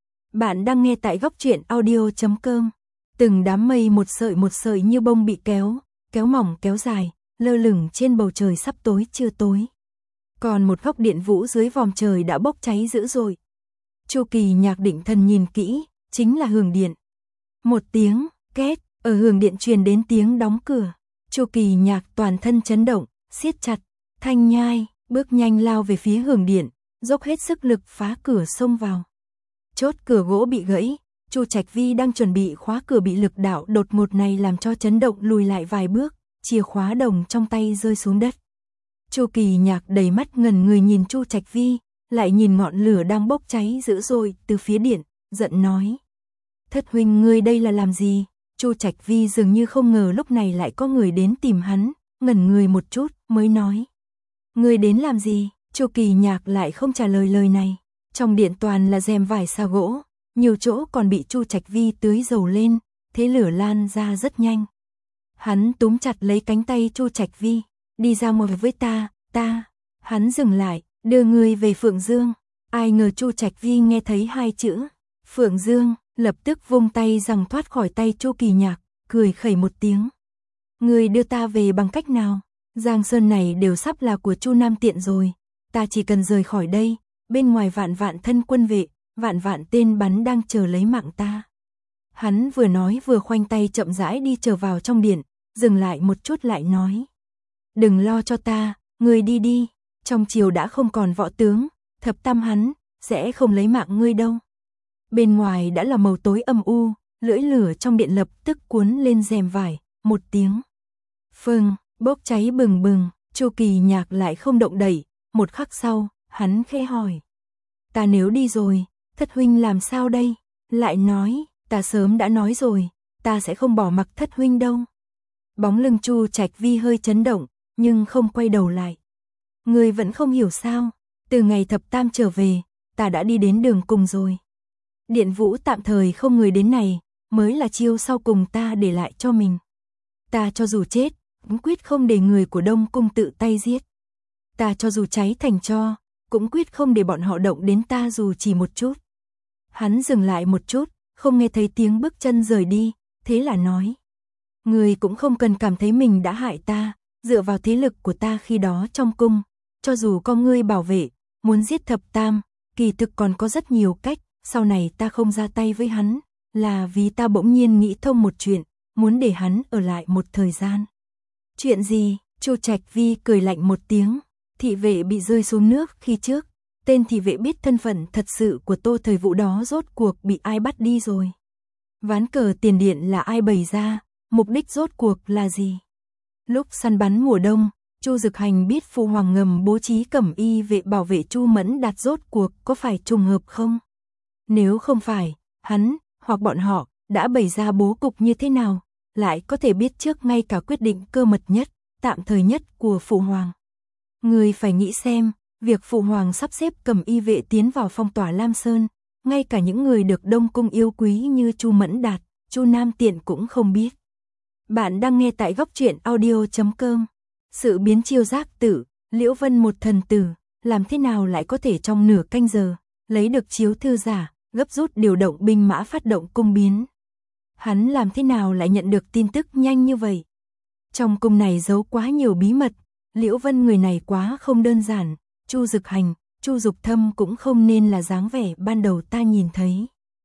Bạn đang nghe tại góc truyện audio.com. Từng đám mây một sợi như bông bị kéo mỏng kéo dài, lơ lửng trên bầu trời sắp tối chưa tối. Còn một góc điện vũ dưới vòm trời đã bốc cháy dữ dội. Chu Kỳ Nhạc định thần nhìn kỹ, chính là hưởng điện. Một tiếng két, ở hưởng điện truyền đến tiếng đóng cửa. Chu Kỳ Nhạc toàn thân chấn động, siết chặt, Thanh Nhai, bước nhanh lao về phía hưởng điện, dốc hết sức lực phá cửa xông vào. Chốt cửa gỗ bị gãy, Chu Trạch Vi đang chuẩn bị khóa cửa bị lực đạo đột ngột này làm cho chấn động lùi lại vài bước, chìa khóa đồng trong tay rơi xuống đất. Chu Kỳ Nhạc đầy mắt ngẩn người nhìn Chu Trạch Vi, lại nhìn ngọn lửa đang bốc cháy dữ dội từ phía điện, giận nói. Thất huynh ngươi đây là làm gì? Chu Trạch Vi dường như không ngờ lúc này lại có người đến tìm hắn, ngẩn người một chút mới nói. Ngươi đến làm gì? Chu Kỳ Nhạc lại không trả lời lời này. Trong điện toàn là rèm vải sa gỗ, nhiều chỗ còn bị Chu Trạch Vi tưới dầu lên, thế lửa lan ra rất nhanh. Hắn túm chặt lấy cánh tay Chu Trạch Vi, đi ra ngoài với ta. Hắn dừng lại, đưa người về Phượng Dương. Ai ngờ Chu Trạch Vi nghe thấy hai chữ Phượng Dương, lập tức vung tay giằng thoát khỏi tay Chu Kỳ Nhạc, cười khẩy một tiếng. Người đưa ta về bằng cách nào? Giang sơn này đều sắp là của Chu Nam Tiện rồi, ta chỉ cần rời khỏi đây, bên ngoài vạn vạn thân quân vệ, vạn tên bắn đang chờ lấy mạng ta. Hắn vừa nói vừa khoanh tay chậm rãi đi trở vào trong điện, dừng lại một chút lại nói. Đừng lo cho ta, ngươi đi đi, trong triều đã không còn võ tướng, Thập Tam hắn, sẽ không lấy mạng ngươi đâu. Bên ngoài đã là màu tối âm u, lưỡi lửa trong điện lập tức cuốn lên rèm vải, một tiếng. Phừng, bốc cháy bừng bừng, Chu Kỳ Nhạc lại không động đậy, một khắc sau, hắn khẽ hỏi. Ta nếu đi rồi, thất huynh làm sao đây? Lại nói, ta sớm đã nói rồi, ta sẽ không bỏ mặc thất huynh đâu. Bóng lưng Chu Trạch Vi hơi chấn động, nhưng không quay đầu lại. Người vẫn không hiểu sao, từ ngày Thập Tam trở về, ta đã đi đến đường cùng rồi. Điện Vũ tạm thời không người đến này, mới là chiêu sau cùng ta để lại cho mình. Ta cho dù chết, cũng quyết không để người của Đông Cung tự tay giết. Ta cho dù cháy thành tro, cũng quyết không để bọn họ động đến ta dù chỉ một chút. Hắn dừng lại một chút, không nghe thấy tiếng bước chân rời đi, thế là nói. Người cũng không cần cảm thấy mình đã hại ta, dựa vào thế lực của ta khi đó trong cung, cho dù có ngươi bảo vệ, muốn giết Thập Tam, kỳ thực còn có rất nhiều cách, sau này ta không ra tay với hắn, là vì ta bỗng nhiên nghĩ thông một chuyện, muốn để hắn ở lại một thời gian. Chuyện gì? Chu Trạch Vi cười lạnh một tiếng, thị vệ bị rơi xuống nước khi trước, tên thị vệ biết thân phận thật sự của Tô Thời Vũ đó rốt cuộc bị ai bắt đi rồi. Ván cờ tiền điện là ai bày ra, mục đích rốt cuộc là gì? Lúc săn bắn mùa đông, Chu Dực Hành biết Phụ Hoàng ngầm bố trí cẩm y vệ bảo vệ Chu Mẫn Đạt rốt cuộc có phải trùng hợp không? Nếu không phải, hắn, hoặc bọn họ, đã bày ra bố cục như thế nào, lại có thể biết trước ngay cả quyết định cơ mật nhất, tạm thời nhất của Phụ Hoàng. Người phải nghĩ xem, việc Phụ Hoàng sắp xếp cẩm y vệ tiến vào phong tỏa Lam Sơn, ngay cả những người được Đông Cung yêu quý như Chu Mẫn Đạt, Chu Nam Tiện cũng không biết. Bạn đang nghe tại góc truyện audio.com. Sự biến chiêu giác tử, Liễu Vân một thần tử, làm thế nào lại có thể trong nửa canh giờ, lấy được chiếu thư giả, gấp rút điều động binh mã phát động cung biến. Hắn làm thế nào lại nhận được tin tức nhanh như vậy? Trong cung này giấu quá nhiều bí mật, Liễu Vân người này quá không đơn giản, Chu Dực Hành, Chu Dục Thâm cũng không nên là dáng vẻ ban đầu ta nhìn thấy.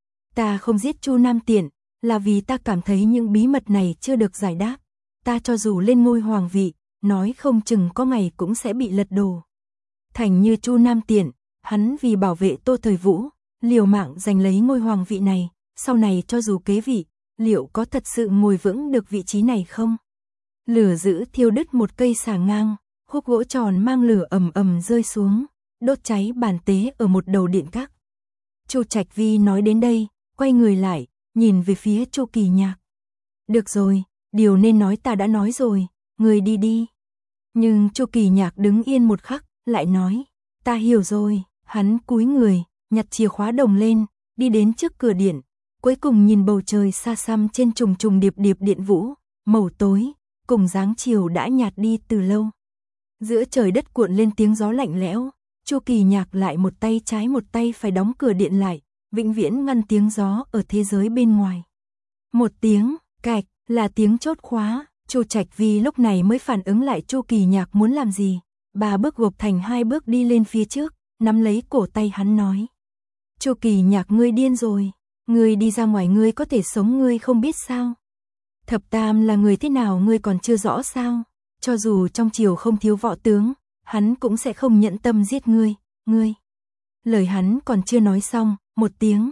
Ta không giết Chu Nam Tiện, là vì ta cảm thấy những bí mật này chưa được giải đáp. Ta cho dù lên ngôi hoàng vị, nói không chừng có ngày cũng sẽ bị lật đổ. Thành như Chu Nam Tiện, hắn vì bảo vệ Tô Thời Vũ, liều mạng giành lấy ngôi hoàng vị này, sau này cho dù kế vị, liệu có thật sự ngồi vững được vị trí này không? Lửa dữ thiêu đứt một cây xà ngang, khúc gỗ tròn mang lửa ầm ầm rơi xuống, đốt cháy bàn tế ở một đầu điện các. Chu Trạch Vi nói đến đây, quay người lại, nhìn về phía Chu Kỳ Nhạc. Được rồi, điều nên nói ta đã nói rồi, người đi đi. Nhưng Chu Kỳ Nhạc đứng yên một khắc, lại nói, ta hiểu rồi. Hắn cúi người, nhặt chìa khóa đồng lên, đi đến trước cửa điện, cuối cùng nhìn bầu trời xa xăm trên trùng trùng điệp điệp điện vũ, màu tối, cùng dáng chiều đã nhạt đi từ lâu. Giữa trời đất cuộn lên tiếng gió lạnh lẽo, Chu Kỳ Nhạc lại một tay trái một tay phải đóng cửa điện lại, vĩnh viễn ngăn tiếng gió ở thế giới bên ngoài. Một tiếng, cạch, là tiếng chốt khóa, Chu Trạch Vi lúc này mới phản ứng lại Chu Kỳ Nhạc muốn làm gì, 3 bước gộp thành 2 bước đi lên phía trước, nắm lấy cổ tay hắn nói. Chu Kỳ Nhạc ngươi điên rồi, ngươi đi ra ngoài ngươi có thể sống ngươi không biết sao? Thập Tam là người thế nào ngươi còn chưa rõ sao? Cho dù trong triều không thiếu võ tướng, hắn cũng sẽ không nhẫn tâm giết ngươi, ngươi. Lời hắn còn chưa nói xong, một tiếng,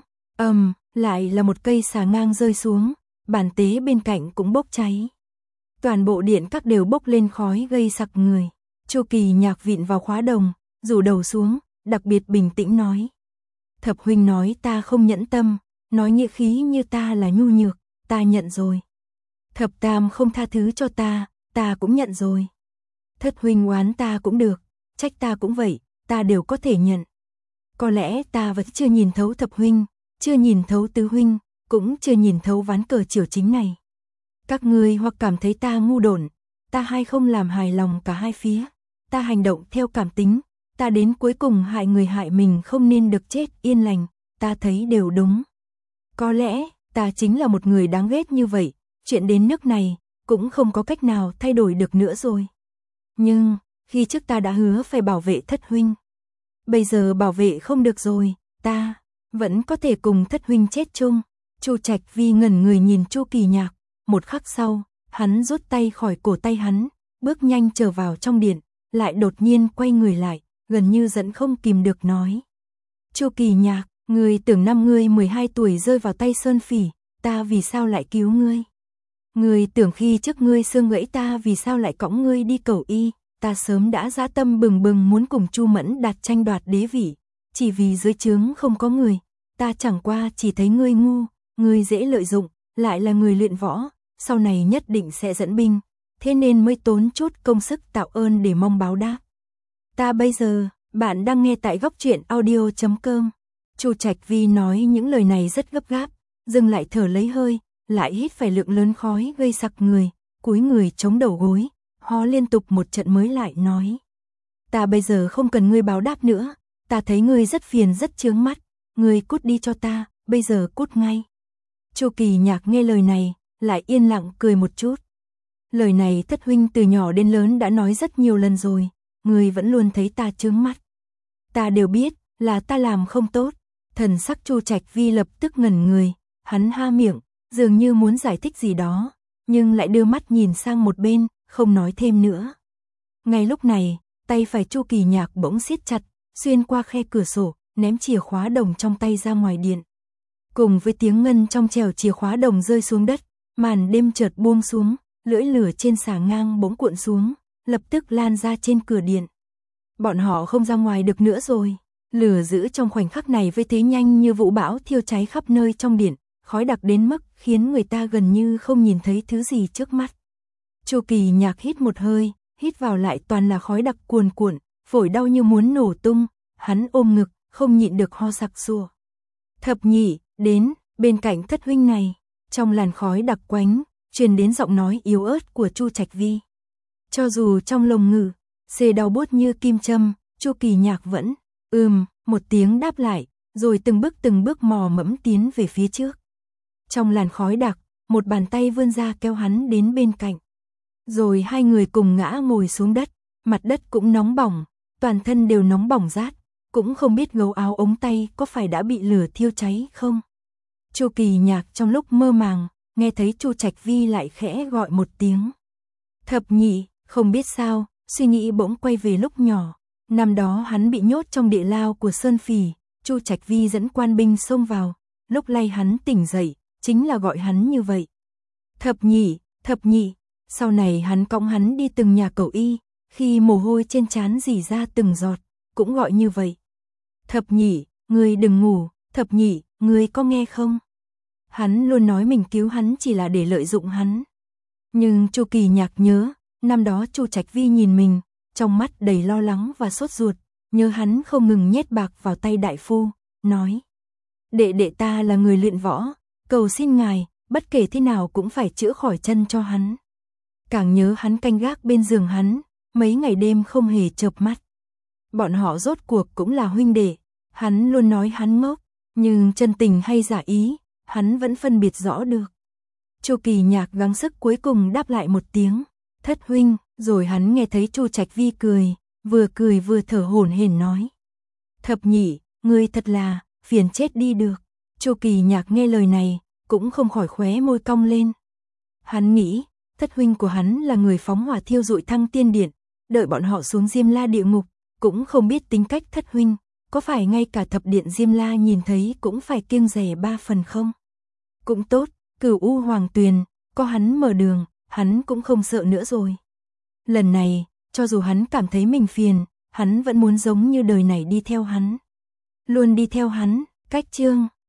lại là một cây xà ngang rơi xuống, bàn tế bên cạnh cũng bốc cháy. Toàn bộ điện các đều bốc lên khói gây sặc người. Chu Kỳ Nhạc vịn vào khóa đồng, rủ đầu xuống, đặc biệt bình tĩnh nói. Thập huynh nói ta không nhẫn tâm, nói nghĩa khí như ta là nhu nhược, ta nhận rồi. Thập Tam không tha thứ cho ta cũng nhận rồi. Thất huynh oán ta cũng được, trách ta cũng vậy, ta đều có thể nhận. Có lẽ ta vẫn chưa nhìn thấu thập huynh, chưa nhìn thấu tứ huynh, cũng chưa nhìn thấu ván cờ triều chính này. Các ngươi hoặc cảm thấy ta ngu độn, ta hay không làm hài lòng cả hai phía, ta hành động theo cảm tính, ta đến cuối cùng hại người hại mình không nên được chết yên lành, ta thấy đều đúng. Có lẽ, ta chính là một người đáng ghét như vậy, chuyện đến nước này, cũng không có cách nào thay đổi được nữa rồi. Nhưng, khi trước ta đã hứa phải bảo vệ thất huynh. Bây giờ bảo vệ không được rồi, ta vẫn có thể cùng thất huynh chết chung. Chu Trạch Vi ngẩn người nhìn Chu Kỳ Nhạc, một khắc sau, hắn rút tay khỏi cổ tay hắn, bước nhanh trở vào trong điện, lại đột nhiên quay người lại, gần như giận không kìm được nói. Chu Kỳ Nhạc, ngươi tưởng năm ngươi 12 tuổi rơi vào tay Sơn Phỉ, ta vì sao lại cứu ngươi? Ngươi tưởng khi trước ngươi xương gãy ta vì sao lại cõng ngươi đi cầu y, ta sớm đã dã tâm bừng bừng muốn cùng Chu Mẫn Đạt tranh đoạt đế vị, chỉ vì dưới trướng không có người, ta chẳng qua chỉ thấy ngươi ngu, ngươi dễ lợi dụng, lại là người luyện võ, sau này nhất định sẽ dẫn binh, thế nên mới tốn chút công sức tạo ơn để mong báo đáp. Ta bây giờ, bạn đang nghe tại góc truyện audio.com. Chu Trạch Vi nói những lời này rất gấp gáp, dừng lại thở lấy hơi, lại hít phải lượng lớn khói gây sặc người, cúi người chống đầu gối, ho liên tục một trận mới lại nói. Ta bây giờ không cần ngươi báo đáp nữa, ta thấy ngươi rất phiền rất chướng mắt, ngươi cút đi cho ta, bây giờ cút ngay. Chu Kỳ Nhạc nghe lời này, lại yên lặng cười một chút. Lời này thất huynh từ nhỏ đến lớn đã nói rất nhiều lần rồi, ngươi vẫn luôn thấy ta chướng mắt. Ta đều biết, là ta làm không tốt. Thần sắc Chu Trạch Vi lập tức ngẩn người, hắn ha miệng, dường như muốn giải thích gì đó, nhưng lại đưa mắt nhìn sang một bên, không nói thêm nữa. Ngay lúc này, tay phải Chu Kỳ Nhạc bỗng siết chặt, xuyên qua khe cửa sổ, ném chìa khóa đồng trong tay ra ngoài điện. Cùng với tiếng ngân trong trèo chìa khóa đồng rơi xuống đất, màn đêm chợt buông xuống, lưỡi lửa trên xà ngang bỗng cuộn xuống, lập tức lan ra trên cửa điện. Bọn họ không ra ngoài được nữa rồi. Lửa dữ trong khoảnh khắc này với thế nhanh như vũ bão thiêu cháy khắp nơi trong điện, khói đặc đến mức khiến người ta gần như không nhìn thấy thứ gì trước mắt. Chu Kỳ Nhạc hít một hơi, hít vào lại toàn là khói đặc cuồn cuộn, phổi đau như muốn nổ tung, hắn ôm ngực, không nhịn được ho sặc sụa. Thập Nhị, đến, bên cạnh thất huynh này, trong làn khói đặc quánh, truyền đến giọng nói yếu ớt của Chu Trạch Vi. Cho dù trong lồng ngực, xê đau buốt như kim châm, Chu Kỳ Nhạc vẫn, một tiếng đáp lại, rồi từng bước mò mẫm tiến về phía trước. Trong làn khói đặc, một bàn tay vươn ra kéo hắn đến bên cạnh. Rồi hai người cùng ngã ngồi xuống đất, mặt đất cũng nóng bỏng, toàn thân đều nóng bỏng rát, cũng không biết gấu áo ống tay có phải đã bị lửa thiêu cháy không. Chu Kỳ Nhạc trong lúc mơ màng, nghe thấy Chu Trạch Vi lại khẽ gọi một tiếng. Thập Nhị, không biết sao, suy nghĩ bỗng quay về lúc nhỏ. Năm đó hắn bị nhốt trong địa lao của Sơn Phỉ, Chu Trạch Vi dẫn quan binh xông vào, lúc lay hắn tỉnh dậy, chính là gọi hắn như vậy. Thập Nhị, sau này hắn cõng hắn đi từng nhà cầu y, khi mồ hôi trên trán rỉ ra từng giọt, cũng gọi như vậy. Thập Nhị, ngươi đừng ngủ, Thập Nhị, ngươi có nghe không? Hắn luôn nói mình cứu hắn chỉ là để lợi dụng hắn. Nhưng Chu Kỳ Nhạc nhớ, năm đó Chu Trạch Vi nhìn mình, trong mắt đầy lo lắng và sốt ruột, nhớ hắn không ngừng nhét bạc vào tay đại phu, nói: đệ ta là người luyện võ, cầu xin ngài, bất kể thế nào cũng phải chữa khỏi chân cho hắn. Càng nhớ hắn canh gác bên giường hắn, mấy ngày đêm không hề chợp mắt. Bọn họ rốt cuộc cũng là huynh đệ, hắn luôn nói hắn ngốc, nhưng chân tình hay giả ý, hắn vẫn phân biệt rõ được. Chu Kỳ Nhạc gắng sức cuối cùng đáp lại một tiếng, thất huynh, rồi hắn nghe thấy Chu Trạch Vi cười vừa thở hổn hển nói: Thập Nhị, ngươi thật là phiền chết đi được. Chu Kỳ Nhạc nghe lời này, cũng không khỏi khóe môi cong lên. Hắn nghĩ, thất huynh của hắn là người phóng hỏa thiêu rụi Thăng Tiên Điện, đợi bọn họ xuống Diêm La địa ngục, cũng không biết tính cách thất huynh, có phải ngay cả thập điện Diêm La nhìn thấy cũng phải kiêng dè 3 phần không? Cũng tốt, Cửu U Hoàng Tuyền, có hắn mở đường, hắn cũng không sợ nữa rồi. Lần này, cho dù hắn cảm thấy mình phiền, hắn vẫn muốn giống như đời này đi theo hắn. Luôn đi theo hắn, cách chương